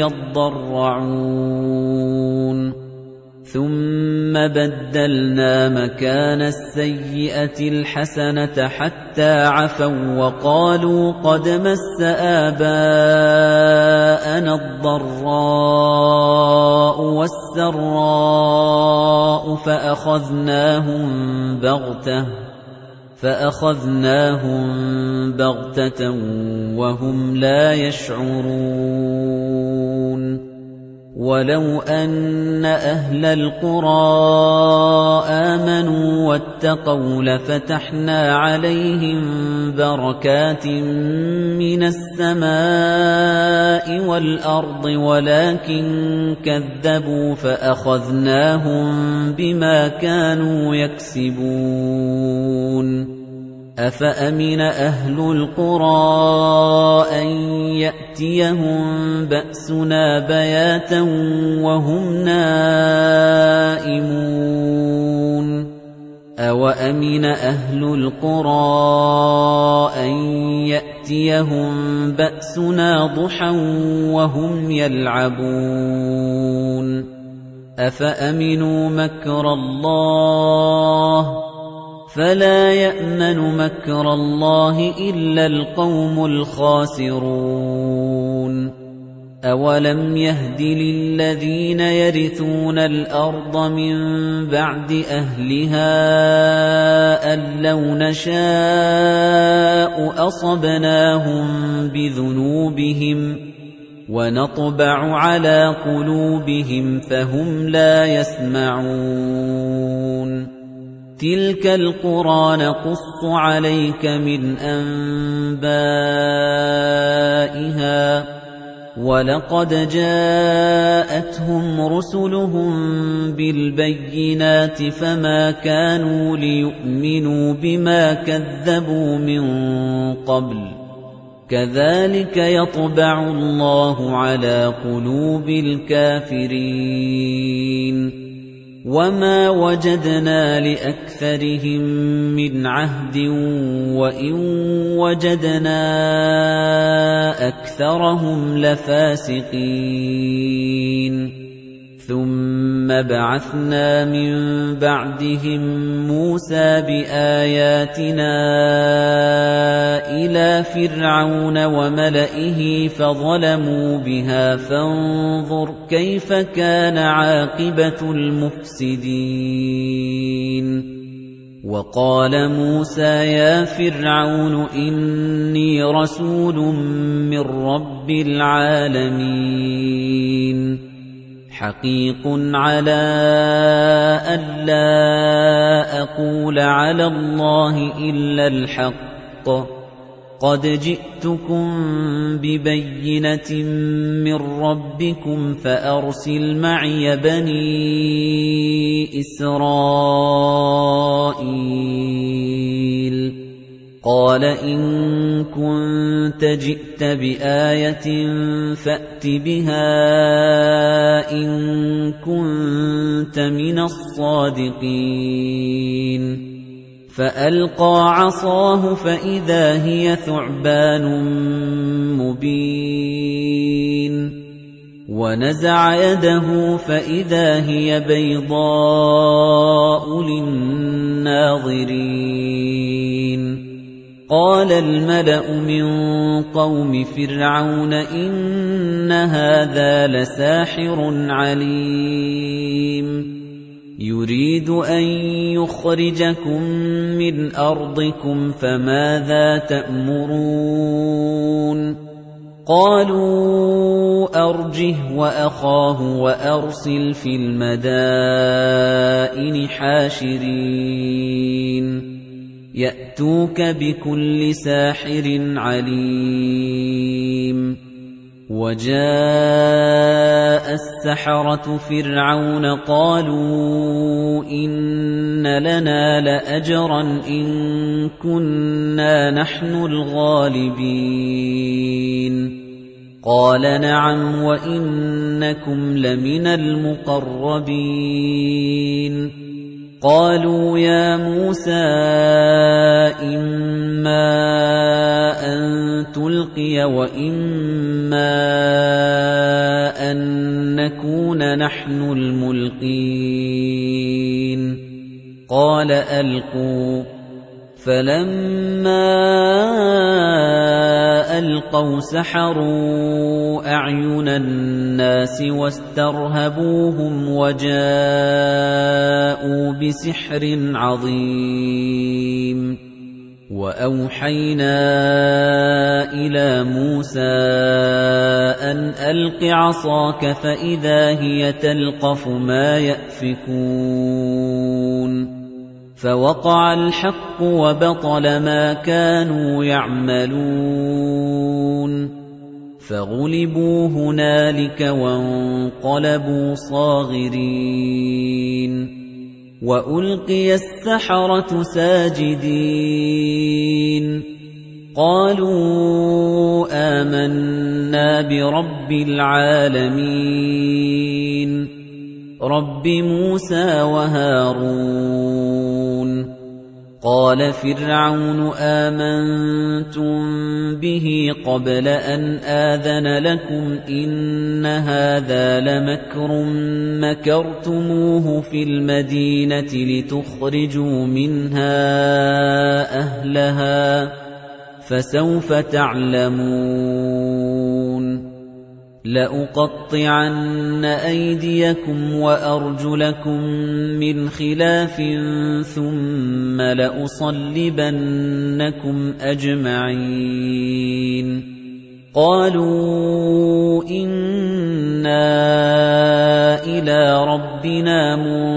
يَضَّرَّعُونَ ثُمَّ بَدَّلْنَا مَكَانَ السَّيِّئَةِ الْحَسَنَةَ حَتَّىٰ عَفَوا وَّقَالُوا قَدْ مَسَّ آبَاءَنَا الضَّرَّاءُ وَالسَّرَّاءُ فَأَخَذْنَاهُم بَغْتَةً وَهُمْ لَا يَشْعُرُونَ وَلَوْ أَنَّ أَهْلَ الْقُرَىٰ آمَنُوا وَاتَّقَوْا لَفَتَحْنَا عَلَيْهِم بَرَكَاتٍ مِّنَ السَّمَاءِ وَالْأَرْضِ وَلَٰكِن كَذَّبُوا فَأَخَذْنَاهُم بِمَا كَانُوا يَكْسِبُونَ أَفَأَمِنَ أَهْلُ الْقُرَىٰ أَن يَأْتِيَهُم بَأْسُنَا بَيَاتًا وَهُمْ نَائِمُونَ أَوَأَمِنَ أَهْلُ الْقُرَىٰ أَن يَأْتِيَهُم بَأْسُنَا ضُحًى وَهُمْ يَلْعَبُونَ أَفَأَمِنُوا مَكْرَ اللَّهِ فَلَا يَأْمَنُ مَكْرَ اللَّهِ إِلَّا الْقَوْمُ الْخَاسِرُونَ أَوَلَمْ يَهْدِ لِلَّذِينَ يَرِثُونَ الْأَرْضَ مِن بَعْدِ أَهْلِهَا أَن لَّوْ نَشَاءُ أَصَبْنَاهُم بِذُنُوبِهِمْ وَنَطْبَعُ عَلَىٰ قُلُوبِهِمْ فَهُمْ لَا يَسْمَعُونَ تِلْكَ الْقُرَىٰ نَقُصُّ عَلَيْكَ مِنْ أَنبَائِهَا ۚ وَلَقَدْ جَاءَتْهُمْ رُسُلُهُم بِالْبَيِّنَاتِ فَمَا كَانُوا لِيُؤْمِنُوا بِمَا كَذَّبُوا مِن قَبْلُ كَذَلِكَ يَطْبَعُ اللَّهُ عَلَى قُلُوبِ الْكَافِرِينَ وَمَا وَجَدْنَا لِأَكْثَرِهِم مِّنْ عَهْدٍ وَإِن وَجَدْنَا أَكْثَرَهُمْ لَفَاسِقِينَ ثُمَّ بَعَثْنَا مِن بَعْدِهِم مُوسَىٰ بِآيَاتِنَا إِلَىٰ فِرْعَوْنَ وَمَلَئِهِ فَظَلَمُوا بِهَا فَانظُرْ كَيْفَ كَانَ عَاقِبَةُ الْمُفْسِدِينَ وَقَالَ مُوسَىٰ يَا فِرْعَوْنُ إِنِّي رَسُولٌ مِّن رَّبِّ الْعَالَمِينَ حَقِيقٌ عَلَىٰ أَلَّا أَقُولَ عَلَى اللَّهِ إِلَّا الْحَقَّ قَدْ جِئْتُكُم بِبَيِّنَةٍ مِّن رَّبِّكُمْ فَأَرْسِلْ مَعِيَ بَنِي إِسْرَائِيلَ قَالَ إِن كُنتَ جِئْتَ بِآيَةٍ فَأْتِ بِهَا إِن كُنتَ مِنَ الصَّادِقِينَ فَأَلْقَىٰ عَصَاهُ فَإِذَا هِيَ ثُعْبَانٌ مُّبِينٌ وَنَزَعَ يَدَهُ فَإِذَا هِيَ بَيْضَاءُ لِلنَّاظِرِينَ قَالَ الْمَلَأُ مِن قَوْمِ فِرْعَوْنَ إِنَّ هَٰذَا لَسَاحِرٌ عَلِيمٌ يُرِيدُ أَن يُخْرِجَكُم مِّنْ أَرْضِكُمْ فَمَاذَا تَأْمُرُونَ قَالُوا أَرْجِهْ وَأَخَاهُ وَأَرْسِلْ فِي الْمَدَائِنِ حَاشِرِينَ يَأْتُوكَ بِكُلِّ سَاحِرٍ عَلِيمٍ وَجَاءَ السَّحَرَةُ فِرْعَوْنَ قَالُوا إِنَّ لَنَا لَأَجْرًا إِن كُنَّا نَحْنُ الْغَالِبِينَ قَالَ نَعَمْ وَإِنَّكُمْ لَمِنَ الْمُقَرَّبِينَ قَالُوا يَا مُوسَىٰ إِمَّا أَن تُلْقِيَ وَإِمَّا أَن نَّكُونَ نَحْنُ الْمُلْقِينَ قَالَ أَلْقُوا فَلَمَّا أَلْقَوْا سَحَرُوا أَعْيُنَ النَّاسِ وَاسْتَرْهَبُوهُمْ وَجَاءُوا بِسِحْرٍ عَظِيمٍ وَأَوْحَيْنَا إِلَىٰ مُوسَىٰ أَنْ أَلْقِ عَصَاكَ فَإِذَا هِيَ تَلْقَفُ مَا يَأْفِكُونَ فَوَقَعَ الْحَقُّ وَبَطَلَ مَا كَانُوا يَعْمَلُونَ فَغُلِبُوا هُنَالِكَ وَانقَلَبُوا صَاغِرِينَ وَأُلْقِيَ السَّحَرَةُ سَاجِدِينَ قَالُوا آمَنَّا بِرَبِّ الْعَالَمِينَ رَبِّ مُوسَىٰ وَهَارُونَ قَالَ فِرْعَوْنُ آمَنتُم بِهِ قَبْلَ أَنْ آذَنَ لَكُمْ إِنَّ هَٰذَا لَمَكْرٌ مَّكَرْتُمُوهُ فِي الْمَدِينَةِ لِتُخْرِجُوا مِنْهَا أَهْلَهَا فَسَوْفَ تَعْلَمُونَ لَأُقَطِّعَنَّ أَيْدِيَكُمْ وَأَرْجُلَكُم مِّنْ خِلَافٍ ثُمَّ لَأُصَلِّبَنَّكُمْ أَجْمَعِينَ قَالُوا إِنَّا إِلَىٰ رَبِّنَا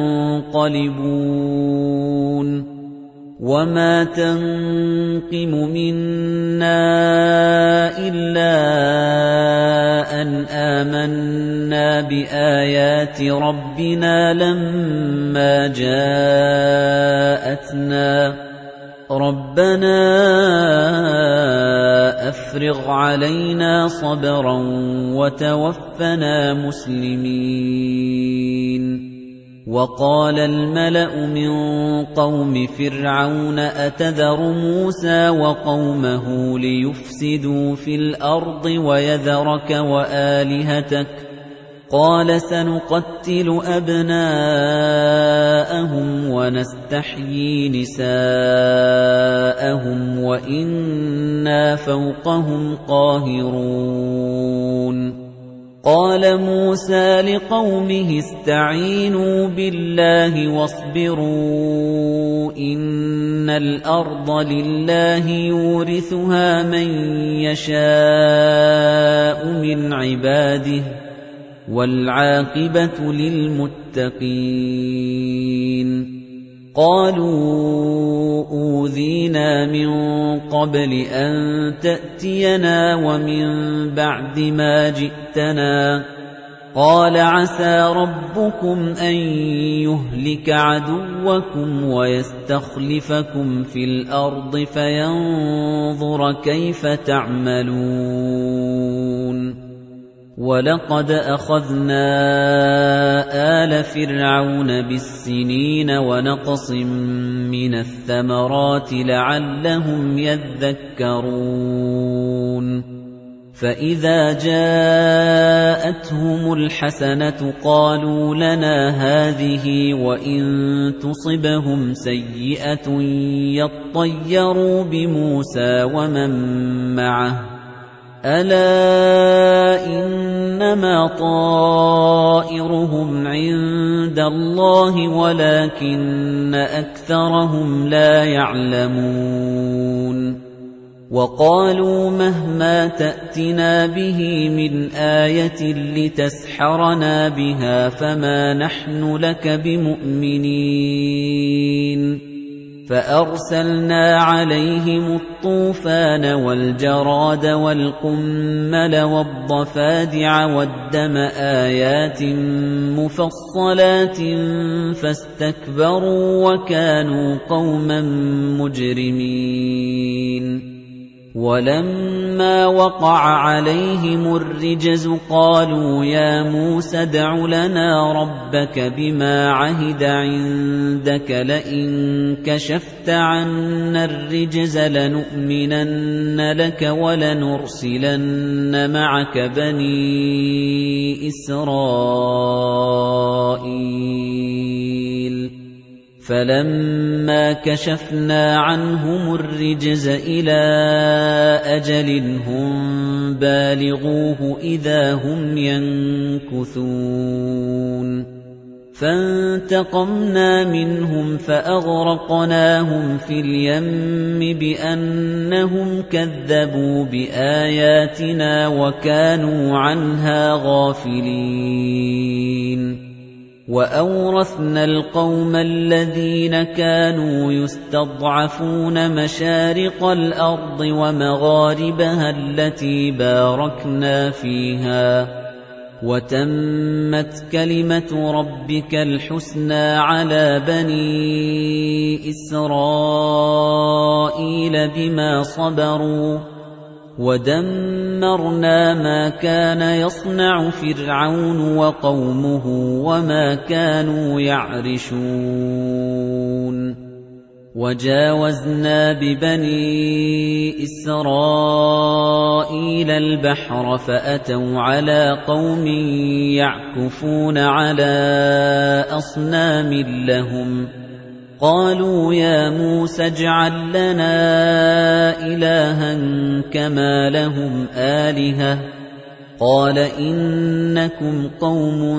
مُنقَلِبُونَ وَمَا تَنقِمُ مِنَّا إِلَّا أَنْ آمَنَّا بِآيَاتِ رَبِّنَا لَمَّا جَاءَتْنَا رَبَّنَا أَفْرِغْ عَلَيْنَا صَبْرًا وَتَوَفَّنَا مُسْلِمِينَ وَقَالَ الْمَلَأُ مِن قَوْمِ فِرْعَوْنَ أَتَذَرُ مُوسَىٰ وَقَوْمَهُ لِيُفْسِدُوا فِي الْأَرْضِ وَيَذَرَكَ وَآلِهَتَكَ ۚ قَالَ سَنُقَتِّلُ أَبْنَاءَهُمْ وَنَسْتَحْيِي نِسَاءَهُمْ وَإِنَّا فَوْقَهُمْ قَاهِرُونَ قَالَ مُوسَىٰ لِقَوْمِهِ اسْتَعِينُوا بِاللَّهِ وَاصْبِرُوا ۖ إِنَّ الْأَرْضَ لِلَّهِ يُورِثُهَا مَن يَشَاءُ مِنْ عِبَادِهِ ۖ وَالْعَاقِبَةُ لِلْمُتَّقِينَ قَالُوا أُوذِينَا مِن قَبْلِ أَن تَأْتِيَنَا وَمِن بَعْدِ مَا جِئْتَنَا ۚ قَالَ عَسَىٰ رَبُّكُمْ أَن يُهْلِكَ عَدُوَّكُمْ وَيَسْتَخْلِفَكُمْ فِي الْأَرْضِ فَيَنظُرَ كَيْفَ تَعْمَلُونَ وَلَقَدْ أَخَذْنَا آلَ فِرْعَوْنَ بِالسِّنِينَ وَنَقْصٍ مِّنَ الثَّمَرَاتِ لَعَلَّهُمْ يَذَّكَّرُونَ فَإِذَا جَاءَتْهُمُ الْحَسَنَةُ قَالُوا لَنَا هَٰذِهِ وَإِن تُصِبْهُمْ سَيِّئَةٌ يَطَّيَّرُوا بِمُوسَىٰ وَمَن مَّعَهُ ۗ أَلَا إِنَّمَا طَائِرُهُمْ عِندَ اللَّهِ وَلَٰكِنَّ أَكْثَرَهُمْ لَا يَعْلَمُونَ وَقَالُوا مَهْمَا تَأْتِنَا بِهِ مِنْ آيَةٍ لِتَسْحَرَنَا بِهَا فَمَا نَحْنُ لَكَ بِمُؤْمِنِينَ فَأَرْسَلْنَا عَلَيْهِمُ الطُّوفَانَ وَالْجَرَادَ وَالْقُمَّلَ وَالضَّفَادِعَ وَالدَّمَ آيَاتٍ مُفَصَّلَاتٍ فَاسْتَكْبَرُوا وَكَانُوا قَوْمًا مُجْرِمِينَ وَلَمَّا وَقَعَ عَلَيْهِمُ الرِّجْزُ قَالُوا يَا مُوسَى ادْعُ لَنَا رَبَّكَ بِمَا عَهِدَ عِندَكَ لَئِن كَشَفْتَ عَنَّا الرِّجْزَ لَنُؤْمِنَنَّ لَكَ وَلَنُرْسِلَنَّ مَعَكَ بَنِي إِسْرَائِيلَ فَلَمَّا كَشَفْنَا عَنْهُمُ الرِّجْزَ إِلَىٰ أَجَلٍ هُم بَالِغُوهُ إِذَا هُمْ يَنكُثُونَ فَانتَقَمْنَا مِنْهُمْ فَأَغْرَقْنَاهُمْ فِي الْيَمِّ بِأَنَّهُمْ كَذَّبُوا بِآيَاتِنَا وَكَانُوا عَنْهَا غَافِلِينَ وَأَوْرَثْنَا الْقَوْمَ الَّذِينَ كَانُوا يُسْتَضْعَفُونَ مَشَارِقَ الْأَرْضِ وَمَغَارِبَهَا الَّتِي بَارَكْنَا فِيهَا ۖ وَتَمَّتْ كَلِمَةُ رَبِّكَ الْحُسْنَىٰ عَلَىٰ بَنِي إِسْرَائِيلَ بِمَا صَبَرُوا ۖ وَدَمَّرْنَا مَا كَانَ يَصْنَعُ فِرْعَوْنُ وَقَوْمُهُ وَمَا كَانُوا يَعْرِشُونَ وَجَاوَزْنَا بِبَنِي إِسْرَائِيلَ الْبَحْرَ فَأَتَوْا عَلَىٰ قَوْمٍ يَعْكُفُونَ عَلَىٰ أَصْنَامٍ لَّهُمْ قَالُوا يَا مُوسَى اجْعَل لَّنَا إِلَٰهًا كَمَا لَهُمْ آلِهَةٌ قَالَ إِنَّكُمْ قَوْمٌ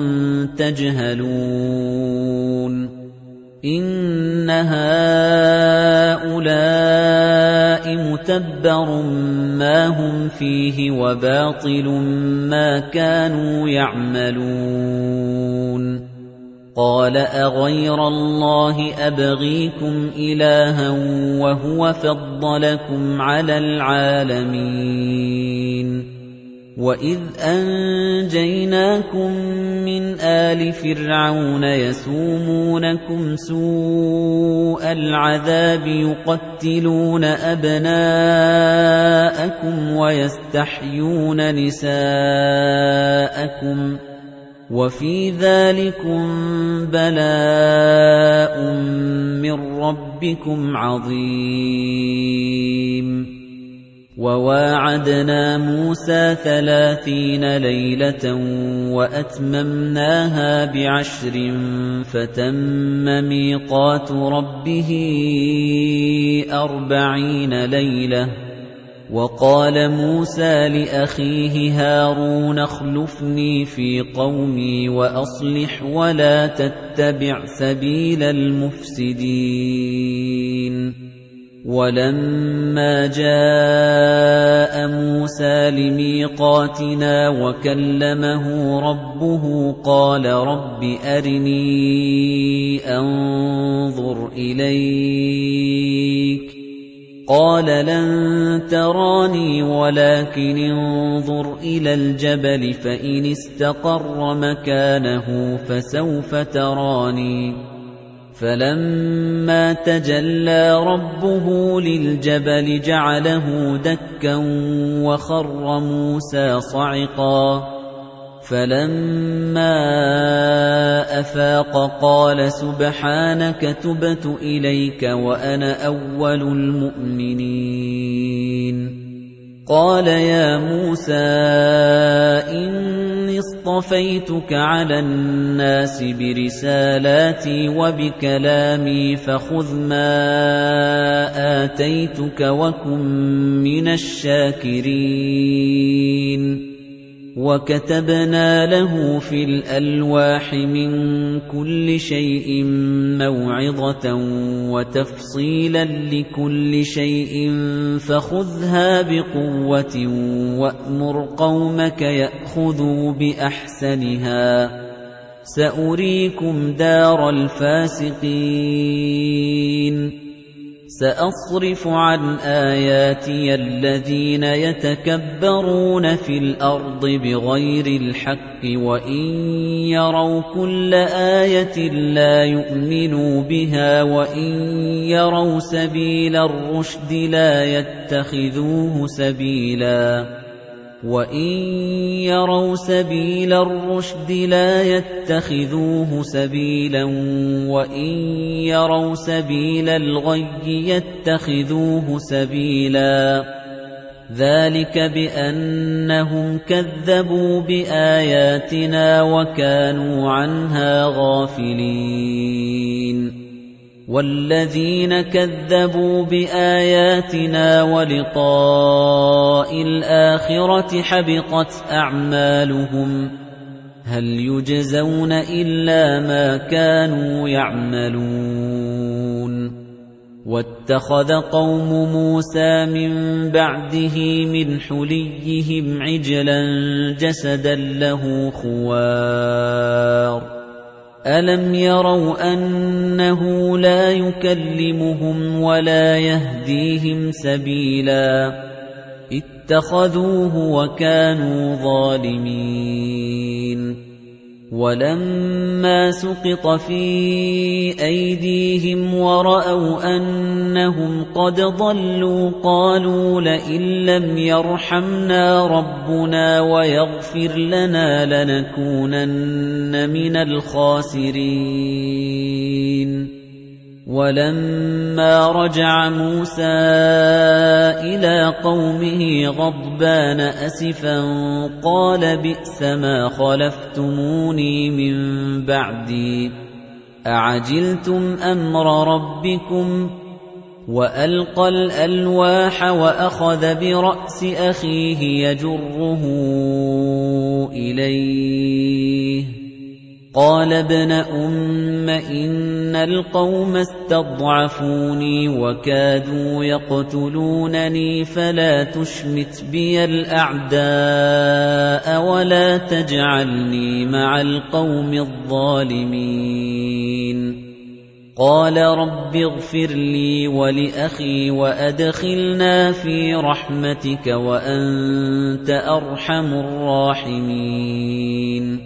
تَجْهَلُونَ إِنَّ هَٰؤُلَاءِ مُتَبَّرٌ مَّا هُمْ فِيهِ وَبَاطِلٌ مَّا كَانُوا يَعْمَلُونَ قَالَ أَغَيْرَ اللَّهِ أَبْغِيكُمْ إِلَٰهًا وَهُوَ فَضَّلَكُمْ عَلَى الْعَالَمِينَ وَإِذْ أَنجَيْنَاكُم مِّنْ آلِ فِرْعَوْنَ يَسُومُونَكُمْ سُوءَ الْعَذَابِ يُقَتِّلُونَ أَبْنَاءَكُمْ وَيَسْتَحْيُونَ نِسَاءَكُمْ ۚ وَفِي ذَٰلِكُم بَلَاءٌ مِّن رَّبِّكُمْ عَظِيمٌ. وَوَاعَدْنَا مُوسَىٰ 30 لَيْلَةً وَأَتْمَمْنَاهَا ب10 فَتَمَّ مِيقَاتُ رَبِّهِ 40 لَيْلَةً. وَقَالَ مُوسَىٰ لِأَخِيهِ هَارُونَ اخْلُفْنِي فِي قَوْمِي وَأَصْلِحْ وَلَا تَتَّبِعْ سَبِيلَ الْمُفْسِدِينَ. وَلَمَّا جَاءَ مُوسَىٰ لِمِيقَاتِنَا وَكَلَّمَهُ رَبُّهُ قَالَ رَبِّ أَرِنِي أَنظُرْ إِلَيْكَ ۚ قَالَ لَن تَرَانِي وَلَٰكِنِ انظُرْ إِلَى الْجَبَلِ فَإِنِ اسْتَقَرَّ مَكَانَهُ فَسَوْفَ تَرَانِي. فَلَمَّا تَجَلَّىٰ رَبُّهُ لِلْجَبَلِ جَعَلَهُ دَكًّا وَخَرَّ مُوسَىٰ صَعِقًا. فَلَمَّا أَفَاقَ قَالَ سُبْحَانَكَ تُبْتُ إِلَيْكَ وَأَنَا أَوَّلُ الْمُؤْمِنِينَ. قَالَ يَا مُوسَىٰ إِنِّي اصْطَفَيْتُكَ عَلَى النَّاسِ بِرِسَالَاتِي وَبِكَلَامِي فَخُذْ مَا آتَيْتُكَ وَكُن مِّنَ الشَّاكِرِينَ. وَكَتَبْنَا لَهُ فِي الْأَلْوَاحِ مِن كُلِّ شَيْءٍ مَّوْعِظَةً وَتَفْصِيلًا لِّكُلِّ شَيْءٍ فَخُذْهَا بِقُوَّةٍ وَأْمُرْ قَوْمَكَ يَأْخُذُوا بِأَحْسَنِهَا ۚ سَأُرِيكُمْ دَارَ الْفَاسِقِينَ. سَأَصْرِفُ عَنْ آيَاتِيَ الَّذِينَ يَتَكَبَّرُونَ فِي الْأَرْضِ بِغَيْرِ الْحَقِّ وَإِن يَرَوْا كُلَّ آيَةٍ لَّا يُؤْمِنُوا بِهَا وَإِن يَرَوْا سَبِيلَ الرُّشْدِ لَا يَتَّخِذُوهُ سَبِيلًا وَإِن يَرَوْا سَبِيلَ الْغَيِّ يَتَّخِذُوهُ سَبِيلًا. ذَلِكَ بِأَنَّهُمْ كَذَّبُوا بِآيَاتِنَا وَكَانُوا عَنْهَا غَافِلِينَ. وَالَّذِينَ كَذَّبُوا بِآيَاتِنَا وَلِقَاءِ الْآخِرَةِ حَبِطَتْ أَعْمَالُهُمْ هَلْ يُجْزَوْنَ إِلَّا مَا كَانُوا يَعْمَلُونَ. وَاتَّخَذَ قَوْمُ مُوسَىٰ مِن بَعْدِهِ مِنْ حُلِيِّهِمْ عِجْلًا جَسَدًا لَّهُ خُوَارٌ. أَلَمْ يَرَوْا أَنَّهُ لَا يُكَلِّمُهُمْ وَلَا يَهْدِيهِمْ سَبِيلًا. اتَّخَذُوهُ وَكَانُوا ظَالِمِينَ. وَلَمَّا سُقِطَ فِي أَيْدِيهِمْ وَرَأَوْا أَنَّهُمْ قَدْ ضَلُّوا قَالُوا لَئِن لَّمْ يَرْحَمْنَا رَبُّنَا وَيَغْفِرْ لَنَا لَنَكُونَنَّ مِنَ الْخَاسِرِينَ. وَلَمَّا رَجَعَ مُوسَىٰ إِلَىٰ قَوْمِهِ غَضْبَانَ أَسِفًا قَالَ بِئْسَ مَا خَلَفْتُمُونِي مِن بَعْدِي أَعَجِلْتُمْ أَمْرَ رَبِّكُمْ. وَأَلْقَى الْأَلْوَاحَ وَأَخَذَ بِرَأْسِ أَخِيهِ يَجُرُّهُ إِلَيْهِ قَالَ ابْنَ أُمَّ إِنَّ الْقَوْمَ اسْتَضْعَفُونِي وَكَادُوا يَقْتُلُونَنِي فَلَا تُشْمِتْ بِيَ الْأَعْدَاءَ وَلَا تَجْعَلْنِي مَعَ الْقَوْمِ الظَّالِمِينَ. قَالَ رَبِّ اغْفِرْ لِي وَلِأَخِي وَأَدْخِلْنَا فِي رَحْمَتِكَ وَأَنْتَ أَرْحَمُ الرَّاحِمِينَ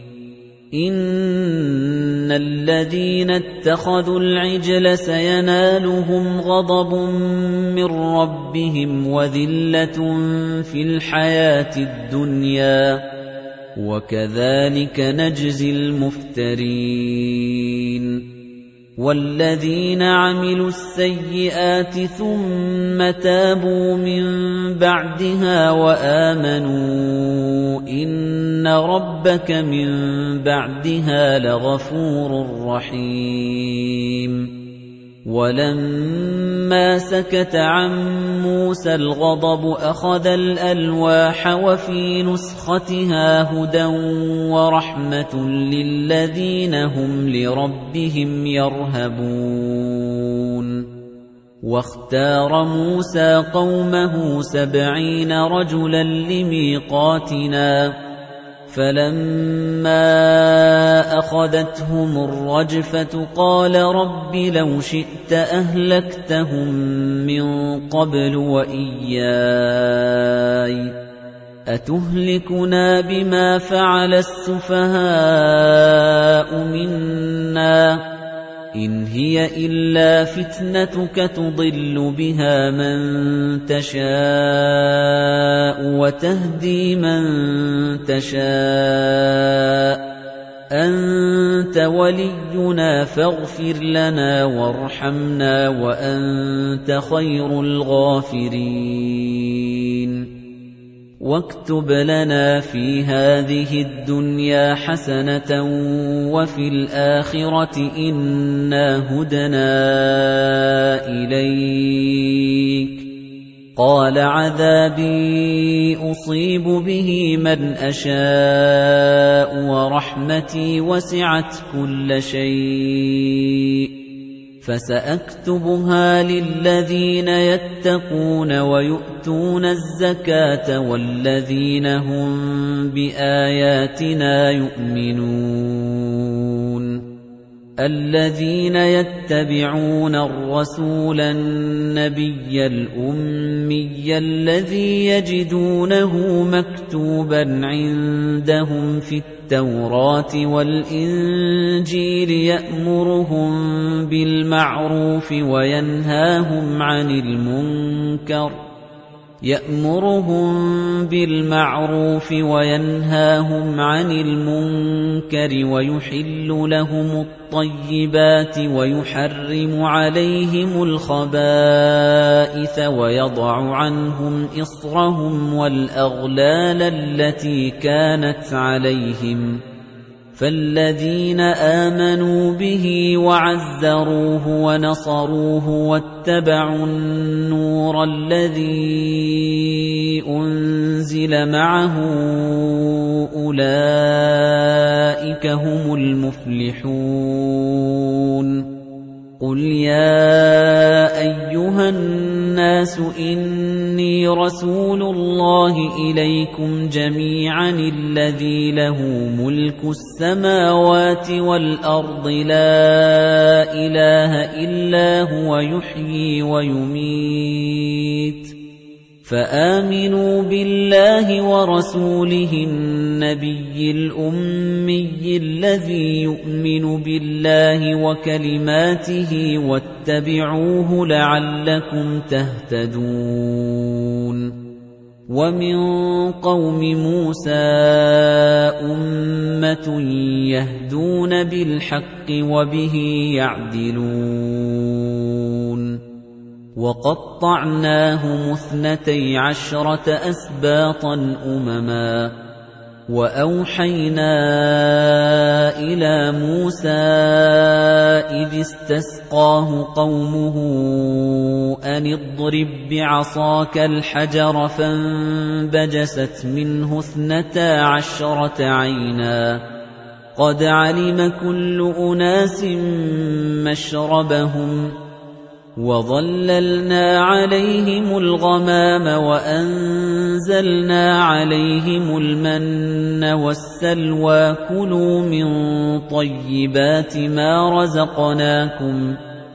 إِنَّ الَّذِينَ اتَّخَذُوا الْعِجْلَ سَيَنَالُهُمْ غَضَبٌ مِّن رَّبِّهِمْ وَذِلَّةٌ فِي الْحَيَاةِ الدُّنْيَا وَكَذَلِكَ نَجْزِي الْمُفْتَرِينَ وَالَّذِينَ عَمِلُوا السَّيِّئَاتِ ثُمَّ تَابُوا مِن بَعْدِهَا وَآمَنُوا إِنَّ رَبَّكَ مِن بَعْدِهَا لَغَفُورٌ رَّحِيمٌ وَلَمَّا سَكَتَ عَن مُّوسَى الْغَضَبُ أَخَذَ الْأَلْوَاحَ وَفِي نُسْخَتِهَا هُدًى وَرَحْمَةٌ لِّلَّذِينَ هُمْ لِرَبِّهِمْ يَرْهَبُونَ وَاخْتَارَ مُوسَى قَوْمَهُ 70 رَجُلًا لِّمِيقَاتِنَا فَلَمَّا أَخَذَتْهُمُ الرَّجْفَةُ قَالَ رَبِّ لَوْ شِئْتَ أَهْلَكْتَهُم مِّن قَبْلُ وَإِيَّايَ أَتُهْلِكُنَا بِمَا فَعَلَ السُّفَهَاءُ مِنَّا إِنْ هِيَ إِلَّا فِتْنَتُكَ تُضِلُّ بِهَا مَن تَشَاءُ وَتَهْدِي مَن تَشَاءُ أَنتَ وَلِيُّنَا فَاغْفِرْ لَنَا وَارْحَمْنَا وَأَنتَ خَيْرُ الْغَافِرِينَ وَاكْتُبْ لَنَا فِي هَٰذِهِ الدُّنْيَا حَسَنَةً وَفِي الْآخِرَةِ إِنَّا هُدْنَا إِلَيْكَ قَالَ عَذَابِي أُصِيبُ بِهِ مَنْ أَشَاءُ وَرَحْمَتِي وَسِعَتْ كُلَّ شَيْءٍ فَسَأَكْتُبُهَا لِلَّذِينَ يَتَّقُونَ وَيُؤْتُونَ الزَّكَاةَ وَالَّذِينَ هُم بِآيَاتِنَا يُؤْمِنُونَ الَّذِينَ يَتَّبِعُونَ الرَّسُولَ النَّبِيَّ الْأُمِّيَّ الَّذِي يَجِدُونَهُ مَكْتُوبًا عِندَهُمْ فِي التَّوْرَاةِ وَالْإِنجِيلِ يَأْمُرُهُم بِالْمَعْرُوفِ وَيَنْهَاهُمْ عَنِ الْمُنكَرِ وَيُحِلُّ لَهُمُ الطَّيِّبَاتِ وَيُحَرِّمُ عَلَيْهِمُ الْخَبَائِثَ وَيَضَعُ عَنْهُمْ إِصْرَهُمْ وَالْأَغْلَالَ الَّتِي كَانَتْ عَلَيْهِمْ فَالَّذِينَ آمَنُوا بِهِ وَعَزَّرُوهُ وَنَصَرُوهُ وَاتَّبَعُوا النُّورَ الَّذِي أُنزِلَ مَعَهُ أُولَئِكَ هُمُ الْمُفْلِحُونَ قُلْ يَا أَيُّهَا النَّاسُ إِنِّي رَسُولُ اللَّهِ إِلَيْكُمْ جَمِيعًا الَّذِي لَهُ مُلْكُ السَّمَاوَاتِ وَالْأَرْضِ لَا إِلَٰهَ إِلَّا هُوَ يُحْيِي وَيُمِيتُ فَآمِنُوا بِاللَّهِ وَرَسُولِهِ النَّبِيِّ الْأُمِّيِّ الَّذِي يُؤْمِنُ بِاللَّهِ وَكَلِمَاتِهِ وَاتَّبِعُوهُ لَعَلَّكُمْ تَهْتَدُونَ وَمِن قَوْمِ مُوسَىٰ أُمَّةٌ يَهْدُونَ بِالْحَقِّ وَبِهِ يَعْدِلُونَ وَقَطَّعْنَاهُمُ 12 أَسْبَاطًا أُمَمًا وَأَوْحَيْنَا إِلَى مُوسَىٰ إِذِ اسْتَسْقَاهُ قَوْمُهُ أَنِ اضْرِب بِّعَصَاكَ الْحَجَرَ فَانبَجَسَتْ مِنْهُ 12 عَيْنًا قَدْ عَلِمَ كُلُّ أُنَاسٍ مَّشْرَبَهُمْ وَظَلَّلْنَا عَلَيْهِمُ الْغَمَامَ وَأَنزَلْنَا عَلَيْهِمُ الْمَنَّ وَالسَّلْوَىٰ كُلُوا مِن طَيِّبَاتِ مَا رَزَقْنَاكُمْ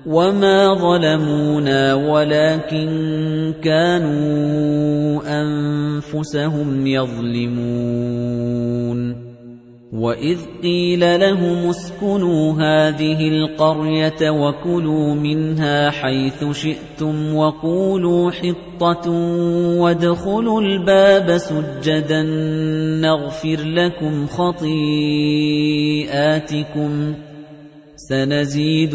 وَمَا ظَلَمُونَا وَلَكِن كَانُوا أَنفُسَهُمْ يَظْلِمُونَ وَإِذْ قِيلَ لَهُمُ اسْكُنُوا هَٰذِهِ الْقَرْيَةَ وَكُلُوا مِنْهَا حَيْثُ شِئْتُمْ وَقُولُوا حِطَّةٌ وَادْخُلُوا الْبَابَ سُجَّدًا نَّغْفِرْ لَكُمْ خَطِيئَاتِكُمْ سَنَزِيدُ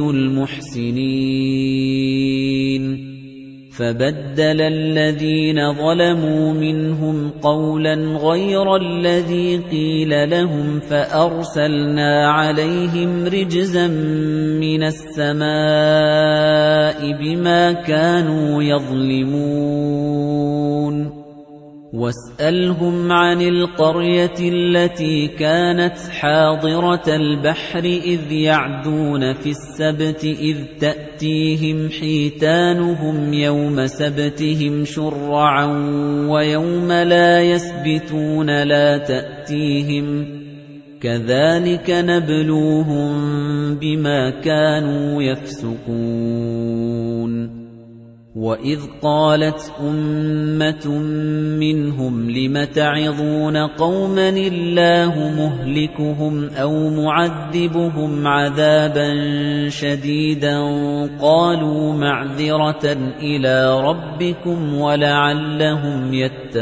الْمُحْسِنِينَ فَبَدَّلَ الَّذِينَ ظَلَمُوا مِنْهُمْ قَوْلًا غَيْرَ الَّذِي قِيلَ لَهُمْ فَأَرْسَلْنَا عَلَيْهِمْ رِجْزًا مِّنَ السَّمَاءِ بِمَا كَانُوا يَظْلِمُونَ وَاسْأَلْهُمْ عَنِ الْقَرْيَةِ الَّتِي كَانَتْ حَاضِرَةَ الْبَحْرِ إِذْ يَعْدُونَ فِي السَّبْتِ إِذْ تَأْتِيهِمْ حِيتَانُهُمْ يَوْمَ سَبْتِهِمْ شُرَّعًا وَيَوْمَ لَا يَسْبِتُونَ لَا تَأْتِيهِمْ كَذَلِكَ نَبْلُوهُم بِمَا كَانُوا يَفْسُقُونَ وَإِذْ قَالَتْ أُمَّةٌ مِّنْهُمْ لِمَ تَعِظُونَ قَوْمًا اللَّهُ مُهْلِكُهُمْ أَوْ مُعَذِّبُهُمْ عَذَابًا شَدِيدًا قَالُوا مَعْذِرَةً إِلَىٰ رَبِّكُمْ وَلَعَلَّهُمْ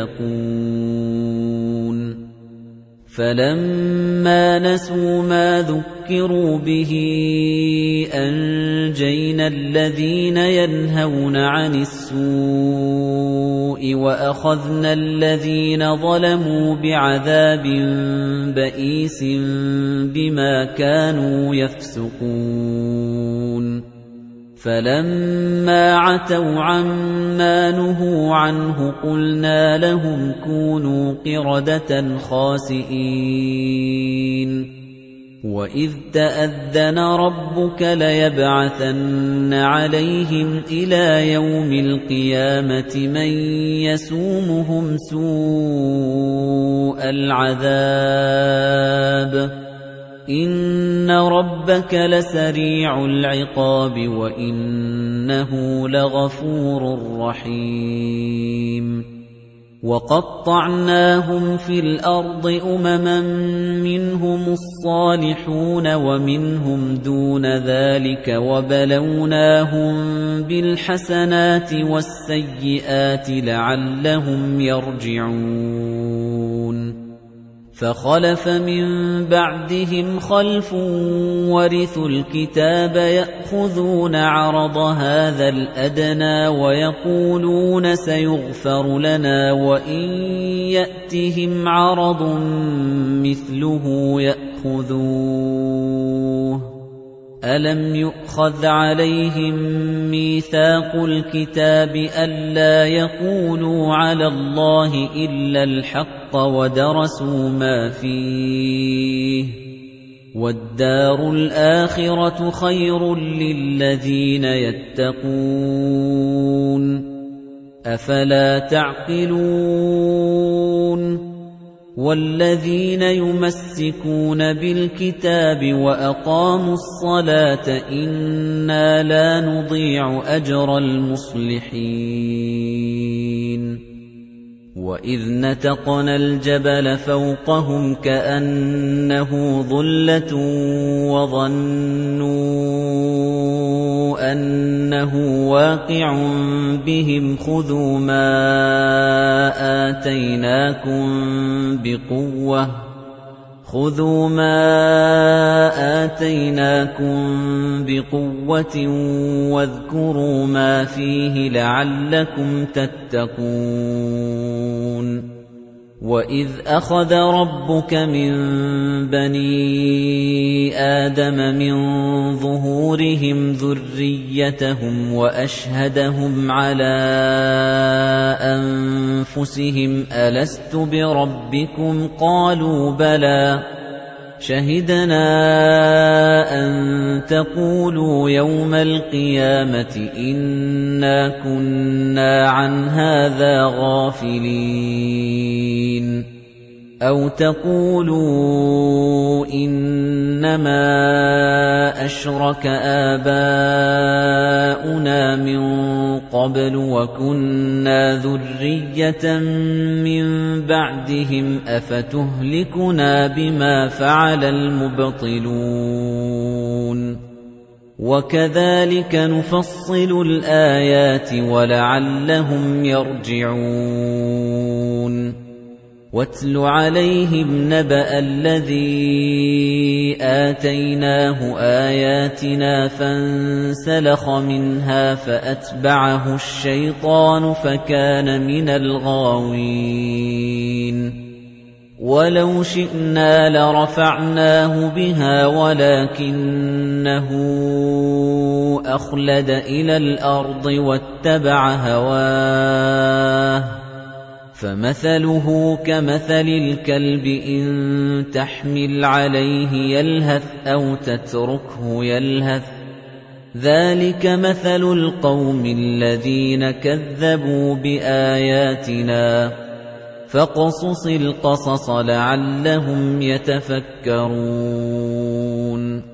يَتَّقُونَ فَلَمَّا نَسُوا مَا ذُكِّرُوا بِهِ أَنجَيْنَا الَّذِينَ يَنْهَوْنَ عَنِ السُّوءِ وَأَخَذْنَا الَّذِينَ ظَلَمُوا بِعَذَابٍ بَئِيسٍ بِمَا كَانُوا يَفْسُقُونَ فَلَمَّا عَتَوْا عَمَّا نُهُوا عَنْهُ قُلْنَا لَهُمْ كُونُوا قِرَدَةً خَاسِئِينَ وَإِذْ تَأَذَّنَ رَبُّكَ لَيَبْعَثَنَّ عَلَيْهِمْ إِلَى يَوْمِ الْقِيَامَةِ مَن يَسُومُهُمْ سُوءَ الْعَذَابِ إِنَّ رَبَّكَ لَسَرِيعُ الْعِقَابِ وَإِنَّهُ لَغَفُورٌ رَّحِيمٌ وَقَطَّعْنَاهُمْ فِي الْأَرْضِ أُمَمًا مِّنْهُمُ الصَّالِحُونَ وَمِنْهُمْ دُونَ ذَلِكَ وَبَلَوْنَاهُم بِالْحَسَنَاتِ وَالسَّيِّئَاتِ لَعَلَّهُمْ يَرْجِعُونَ فَخَلَفَ مِن بَعْدِهِمْ خَلْفٌ وَرِثُوا الْكِتَابَ يَأْخُذُونَ عَرَضَ هَٰذَا الْأَدْنَىٰ وَيَقُولُونَ سَيُغْفَرُ لَنَا وَإِن يَأْتِهِمْ عَرَضٌ مِّثْلُهُ يَأْخُذُوهُ أَلَمْ يُؤْخَذْ عَلَيْهِم مِّيثَاقُ الْكِتَابِ أَلَّا يَقُولُوا عَلَى اللَّهِ إِلَّا الْحَقَّ وَدَرَسُوا مَا فِيهِ وَالدَّارُ الْآخِرَةُ خَيْرٌ لِّلَّذِينَ يَتَّقُونَ أَفَلَا تَعْقِلُونَ وَالَّذِينَ يُمَسِّكُونَ بِالْكِتَابِ وَأَقَامُوا الصَّلَاةَ إِنَّا لَا نُضِيعُ أَجْرَ الْمُصْلِحِينَ وَإِذْ نَتَقْنَا الْجَبَلَ فَوْقَهُمْ كَأَنَّهُ ظُلَّةٌ وَظَنُّوا أَنَّهُ واقع بِهِمْ خُذُوا مَا آتَيْنَاكُمْ بِقُوَّةٍ وَاذْكُرُوا مَا فِيهِ لَعَلَّكُمْ تَتَّقُونَ وَإِذْ أَخَذَ رَبُّكَ مِن بَنِي آدَمَ مِن ظُهُورِهِمْ ذُرِّيَّتَهُمْ وَأَشْهَدَهُمْ عَلَىٰ أَنفُسِهِمْ أَلَسْتُ بِرَبِّكُمْ ۖ قَالُوا بَلَىٰ شَهِدْنَا أَن تَقُولُوا يَوْمَ الْقِيَامَةِ إِنَّا كُنَّا عَنْ هَٰذَا غَافِلِينَ أَوْ تَقُولُوا إِنَّمَا أَشْرَكَ آبَاؤُنَا مِن قَبْلُ وَكُنَّا ذُرِّيَّةً مِّن بَعْدِهِمْ أَفَتُهْلِكُنَا بِمَا فَعَلَ الْمُبْطِلُونَ وَكَذَلِكَ نُفَصِّلُ الْآيَاتِ وَلَعَلَّهُمْ يَرْجِعُونَ وَاتْلُ عَلَيْهِمْ نَبَأَ الَّذِي آتَيْنَاهُ آيَاتِنَا فَانسَلَخَ مِنْهَا فَأَتْبَعَهُ الشَّيْطَانُ فَكَانَ مِنَ الْغَاوِينَ وَلَوْ شِئْنَا لَرَفَعْنَاهُ بِهَا وَلَكِنَّهُ أَخْلَدَ إِلَى الْأَرْضِ وَاتَّبَعَ هَوَاهُ فَمَثَلُهُ كَمَثَلِ الْكَلْبِ إِن تَحْمِلْ عَلَيْهِ يَلْهَثْ أَوْ تَتْرُكْهُ يَلْهَث ۚ ذَلِكَ مَثَلُ الْقَوْمِ الَّذِينَ كَذَّبُوا بِآيَاتِنَا فَاقْصُصِ الْقَصَصَ لَعَلَّهُمْ يَتَفَكَّرُونَ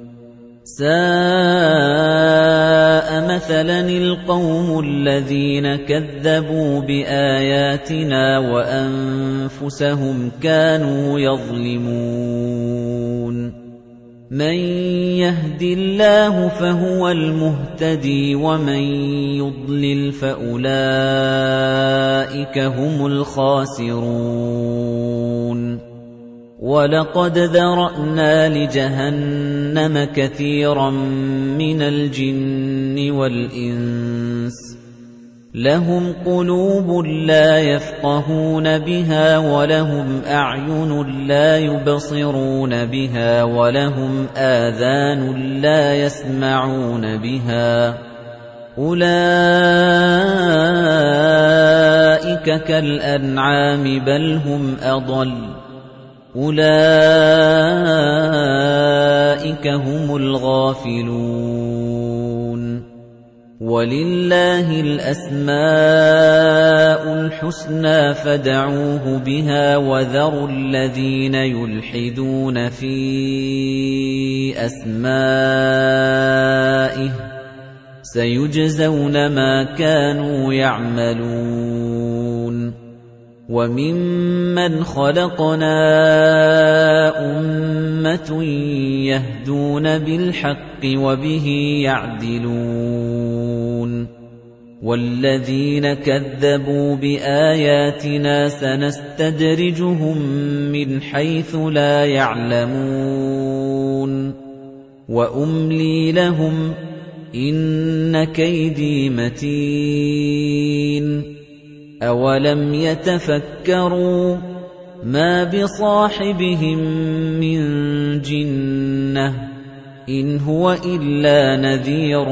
سَاءَ مَثَلًا الْقَوْمُ الَّذِينَ كَذَّبُوا بِآيَاتِنَا وَأَنفُسَهُمْ كَانُوا يَظْلِمُونَ مَن يَهْدِ اللَّهُ فَهُوَ الْمُهْتَدِي وَمَن يُضْلِلْ فَأُولَٰئِكَ هُمُ الْخَاسِرُونَ وَلَقَدْ ذَرَأْنَا لِجَهَنَّمَ كَثِيرًا مِنَ الْجِنِّ وَالْإِنسِ لَهُمْ قُلُوبٌ لَّا يَفْقَهُونَ بِهَا وَلَهُمْ أَعْيُنٌ لَّا يُبْصِرُونَ بِهَا وَلَهُمْ آذَانٌ لَّا يَسْمَعُونَ بِهَا أُولَٰئِكَ كَالْأَنْعَامِ بَلْ هُمْ أَضَلُّ أُولَٰئِكَ هُمُ الْغَافِلُونَ وَلِلَّهِ الْأَسْمَاءُ الْحُسْنَىٰ فَادْعُوهُ بِهَا وَذَرُوا الَّذِينَ يُلْحِدُونَ فِي أَسْمَائِهِ ۚ سَيُجْزَوْنَ مَا كَانُوا يَعْمَلُونَ وَمِمَّنْ خَلَقْنَا أُمَّةٌ يَهْدُونَ بِالْحَقِّ وَبِهِ يَعْدِلُونَ وَالَّذِينَ كَذَّبُوا بِآيَاتِنَا سَنَسْتَدْرِجُهُم مِّنْ حَيْثُ لَا يَعْلَمُونَ وَأُمْلِي لَهُمْ ۚ إِنَّ كَيْدِي مَتِينٌ أَوَلَمْ يَتَفَكَّرُوا مَا بِصَاحِبِهِم مِّن جِنَّةٍ ۚ إِنْ هُوَ إِلَّا نَذِيرٌ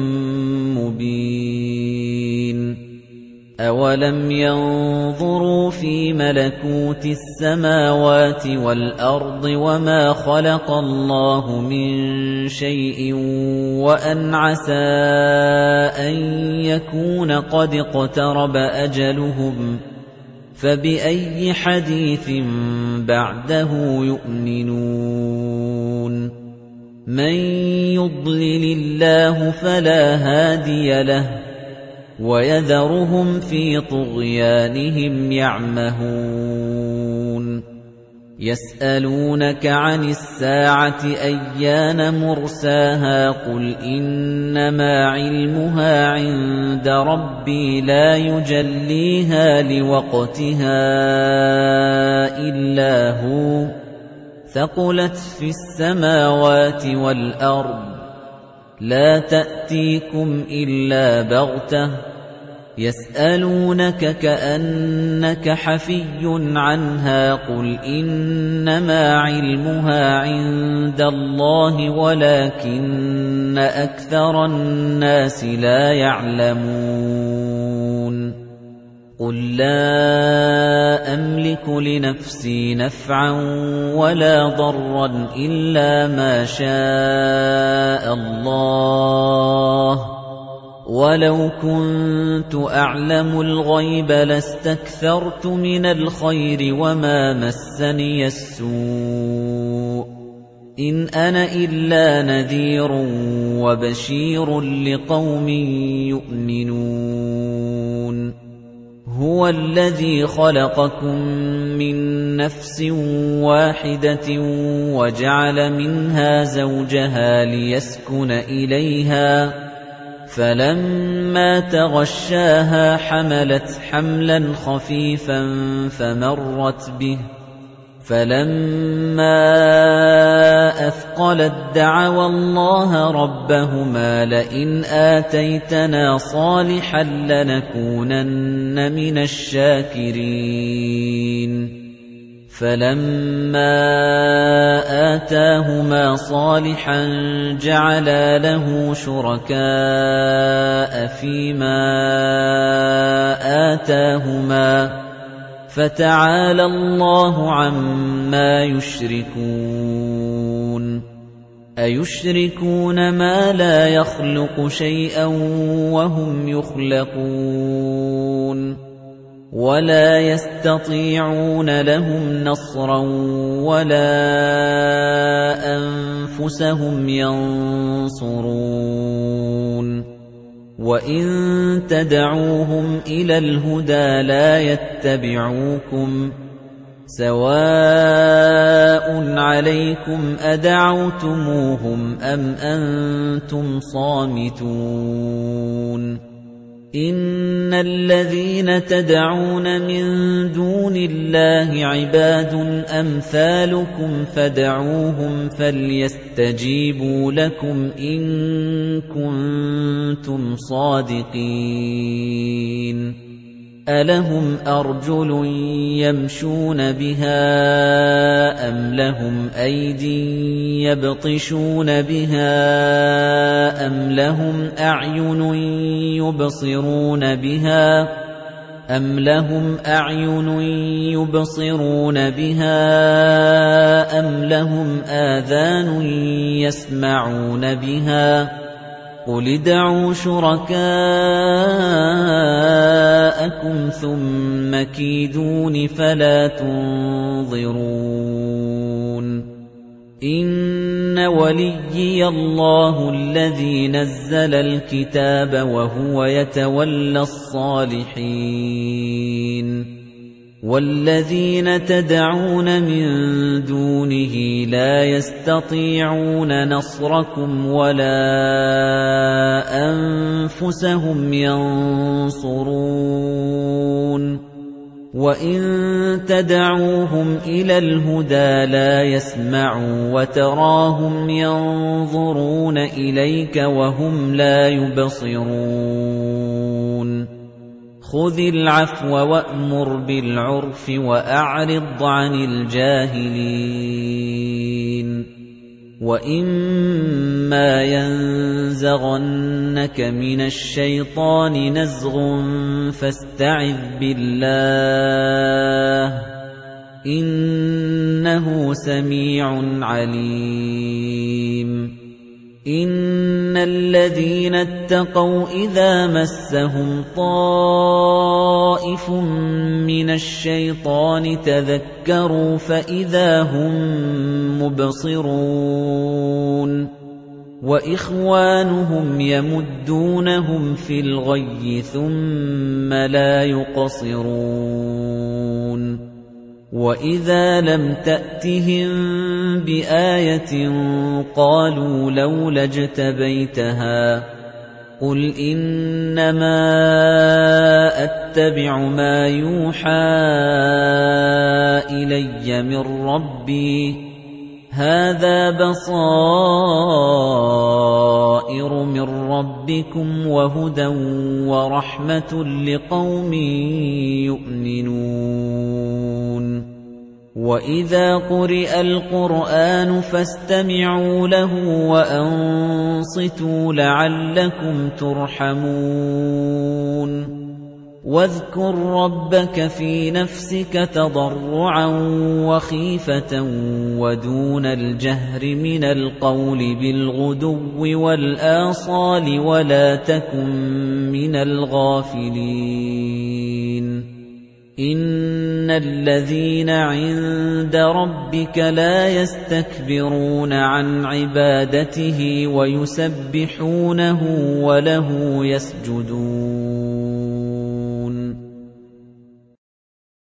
مُّبِينٌ أَوَلَمْ يَنظُرُوا فِي مَلَكُوتِ السَّمَاوَاتِ وَالْأَرْضِ وَمَا خَلَقَ اللَّهُ مِن شَيْءٍ وَأَنْ عَسَىٰ أَن يَكُونَ قَدِ اقْتَرَبَ أَجَلُهُمْ ۖ فَبِأَيِّ حَدِيثٍ بَعْدَهُ يُؤْمِنُونَ مَن يُضْلِلِ اللَّهُ فَلَا هَادِيَ لَهُ وَيَذَرُهُمْ فِي طُغْيَانِهِمْ يَعْمَهُونَ يَسْأَلُونَكَ عَنِ السَّاعَةِ أَيَّانَ مُرْسَاهَا قُلْ إِنَّمَا عِلْمُهَا عِندَ رَبِّي لَا يُجَلِّيهَا لِوَقْتِهَا إِلَّا هُوَ ثَقُلَتْ فِي السَّمَاوَاتِ وَالْأَرْضِ لَا تَأْتِيكُمْ إِلَّا بَغْتَةً يَسْأَلُونَكَ كَأَنَّكَ حَفِيٌّ عَنْهَا قُلْ إِنَّمَا عِلْمُهَا عِندَ اللَّهِ وَلَكِنَّ أَكْثَرَ النَّاسِ لَا يَعْلَمُونَ قُل لَّا أَمْلِكُ لِنَفْسِي نَفْعًا وَلَا ضَرًّا إِلَّا مَا شَاءَ اللَّهُ وَلَوْ كُنتُ أَعْلَمُ الْغَيْبَ لَاسْتَكْثَرْتُ مِنَ الْخَيْرِ وَمَا مَسَّنِيَ السُّوءُ إِنْ أَنَا إِلَّا نَذِيرٌ وَبَشِيرٌ لِقَوْمٍ يُؤْمِنُونَ هُوَ الَّذِي خَلَقَكُم مِّن نَّفْسٍ وَاحِدَةٍ وَجَعَلَ مِنْهَا زَوْجَهَا لِيَسْكُنَ إِلَيْهَا فَلَمَّا تَغَشَّاهَا حَمَلَتْ حَمْلًا خَفِيفًا فَمَرَّتْ بِهِ فَلَمَّا أَثْقَلَت دَّعَوَا اللَّهَ رَبَّهُمَا لَئِنْ آتَيْتَنَا صَالِحًا لَّنَكُونَنَّ مِنَ الشَّاكِرِينَ فَلَمَّا آتَاهُمَا صَالِحًا جَعَلَا لَهُ شُرَكَاءَ فِيمَا آتَاهُمَا فَتَعَالَى اللَّهُ عَمَّا يُشْرِكُونَ أَيُشْرِكُونَ مَا لَا يَخْلُقُ شَيْئًا وَهُمْ يُخْلَقُونَ وَلَا يَسْتَطِيعُونَ لَهُمْ نَصْرًا وَلَا أَنفُسَهُمْ يَنصُرُونَ وَإِن تَدْعُوهُمْ إِلَى الْهُدَىٰ لَا يَتَّبِعُوكُمْ سَوَاءٌ عَلَيْكُمْ أَدَعَوْتُمُوهُمْ أَمْ أَنتُمْ صَامِتُونَ إِنَّ الَّذِينَ تَدْعُونَ مِن دُونِ اللَّهِ عِبَادٌ أَمْثَالُكُمْ فَادْعُوهُمْ فَلْيَسْتَجِيبُوا لَكُمْ إِن كُنتُمْ صَادِقِينَ أَلَهُمْ أَرْجُلٌ يَمْشُونَ بِهَا أَمْ لَهُمْ أَيْدٍ يَبْطِشُونَ بِهَا أَمْ لَهُمْ أَعْيُنٌ يُبْصِرُونَ بِهَا أَمْ لَهُمْ آذَانٌ يَسْمَعُونَ بِهَا قُلِ ادْعُوا شُرَكَاءَكُمْ ثُمَّ كِيدُونِ فَلَا تُنظِرُونِ إِنَّ وَلِيِّيَ اللَّهُ الَّذِي نَزَّلَ الْكِتَابَ وَهُوَ يَتَوَلَّى الصَّالِحِينَ وَالَّذِينَ تَدْعُونَ مِن دُونِهِ لَا يَسْتَطِيعُونَ نَصْرَكُمْ وَلَا أَنفُسَهُمْ يَنصُرُونَ وَإِن تَدْعُوهُمْ إِلَى الْهُدَىٰ لَا يَسْمَعُوا وَتَرَاهُمْ يَنظُرُونَ إِلَيْكَ وَهُمْ لَا يُبْصِرُونَ خُذِ الْعَفْوَ وَأْمُرْ بِالْعُرْفِ وَأَعْرِضْ عَنِ الْجَاهِلِينَ وَإِمَّا يَنزَغَنَّكَ مِنَ الشَّيْطَانِ نَزْغٌ فَاسْتَعِذْ بِاللَّهِ إِنَّهُ سَمِيعٌ عَلِيمٌ إِنَّ الَّذِينَ اتَّقَوْا إِذَا مَسَّهُمْ طَائِفٌ مِّنَ الشَّيْطَانِ تَذَكَّرُوا فَإِذَا هُم مُّبْصِرُونَ وَإِخْوَانُهُمْ يَمُدُّونَهُمْ فِي الْغَيِّ ثُمَّ لَا يُقْصِرُونَ وَإِذَا لَمْ تَأْتِهِم بِآيَةٍ قَالُوا لَوْلَا اجْتَبَيْتَهَا قُلْ إِنَّمَا أَتَّبِعُ مَا يُوحَىٰ إِلَيَّ مِن رَّبِّي هَٰذَا بَصَائِرُ مِن رَّبِّكُمْ وَهُدًى وَرَحْمَةٌ لِّقَوْمٍ يُؤْمِنُونَ وَإِذَا قُرِئَ الْقُرْآنُ فَاسْتَمِعُوا لَهُ وَأَنصِتُوا لَعَلَّكُمْ تُرْحَمُونَ وَاذْكُر رَّبَّكَ فِي نَفْسِكَ تَضَرُّعًا وَخِيفَةً وَدُونَ الْجَهْرِ مِنَ الْقَوْلِ بِالْغُدُوِّ وَالْآصَالِ وَلَا تَكُن مِّنَ الْغَافِلِينَ إِنَّ الَّذِينَ عِندَ رَبِّكَ لَا يَسْتَكْبِرُونَ عَنْ عِبَادَتِهِ وَيُسَبِّحُونَهُ وَلَهُ يَسْجُدُونَ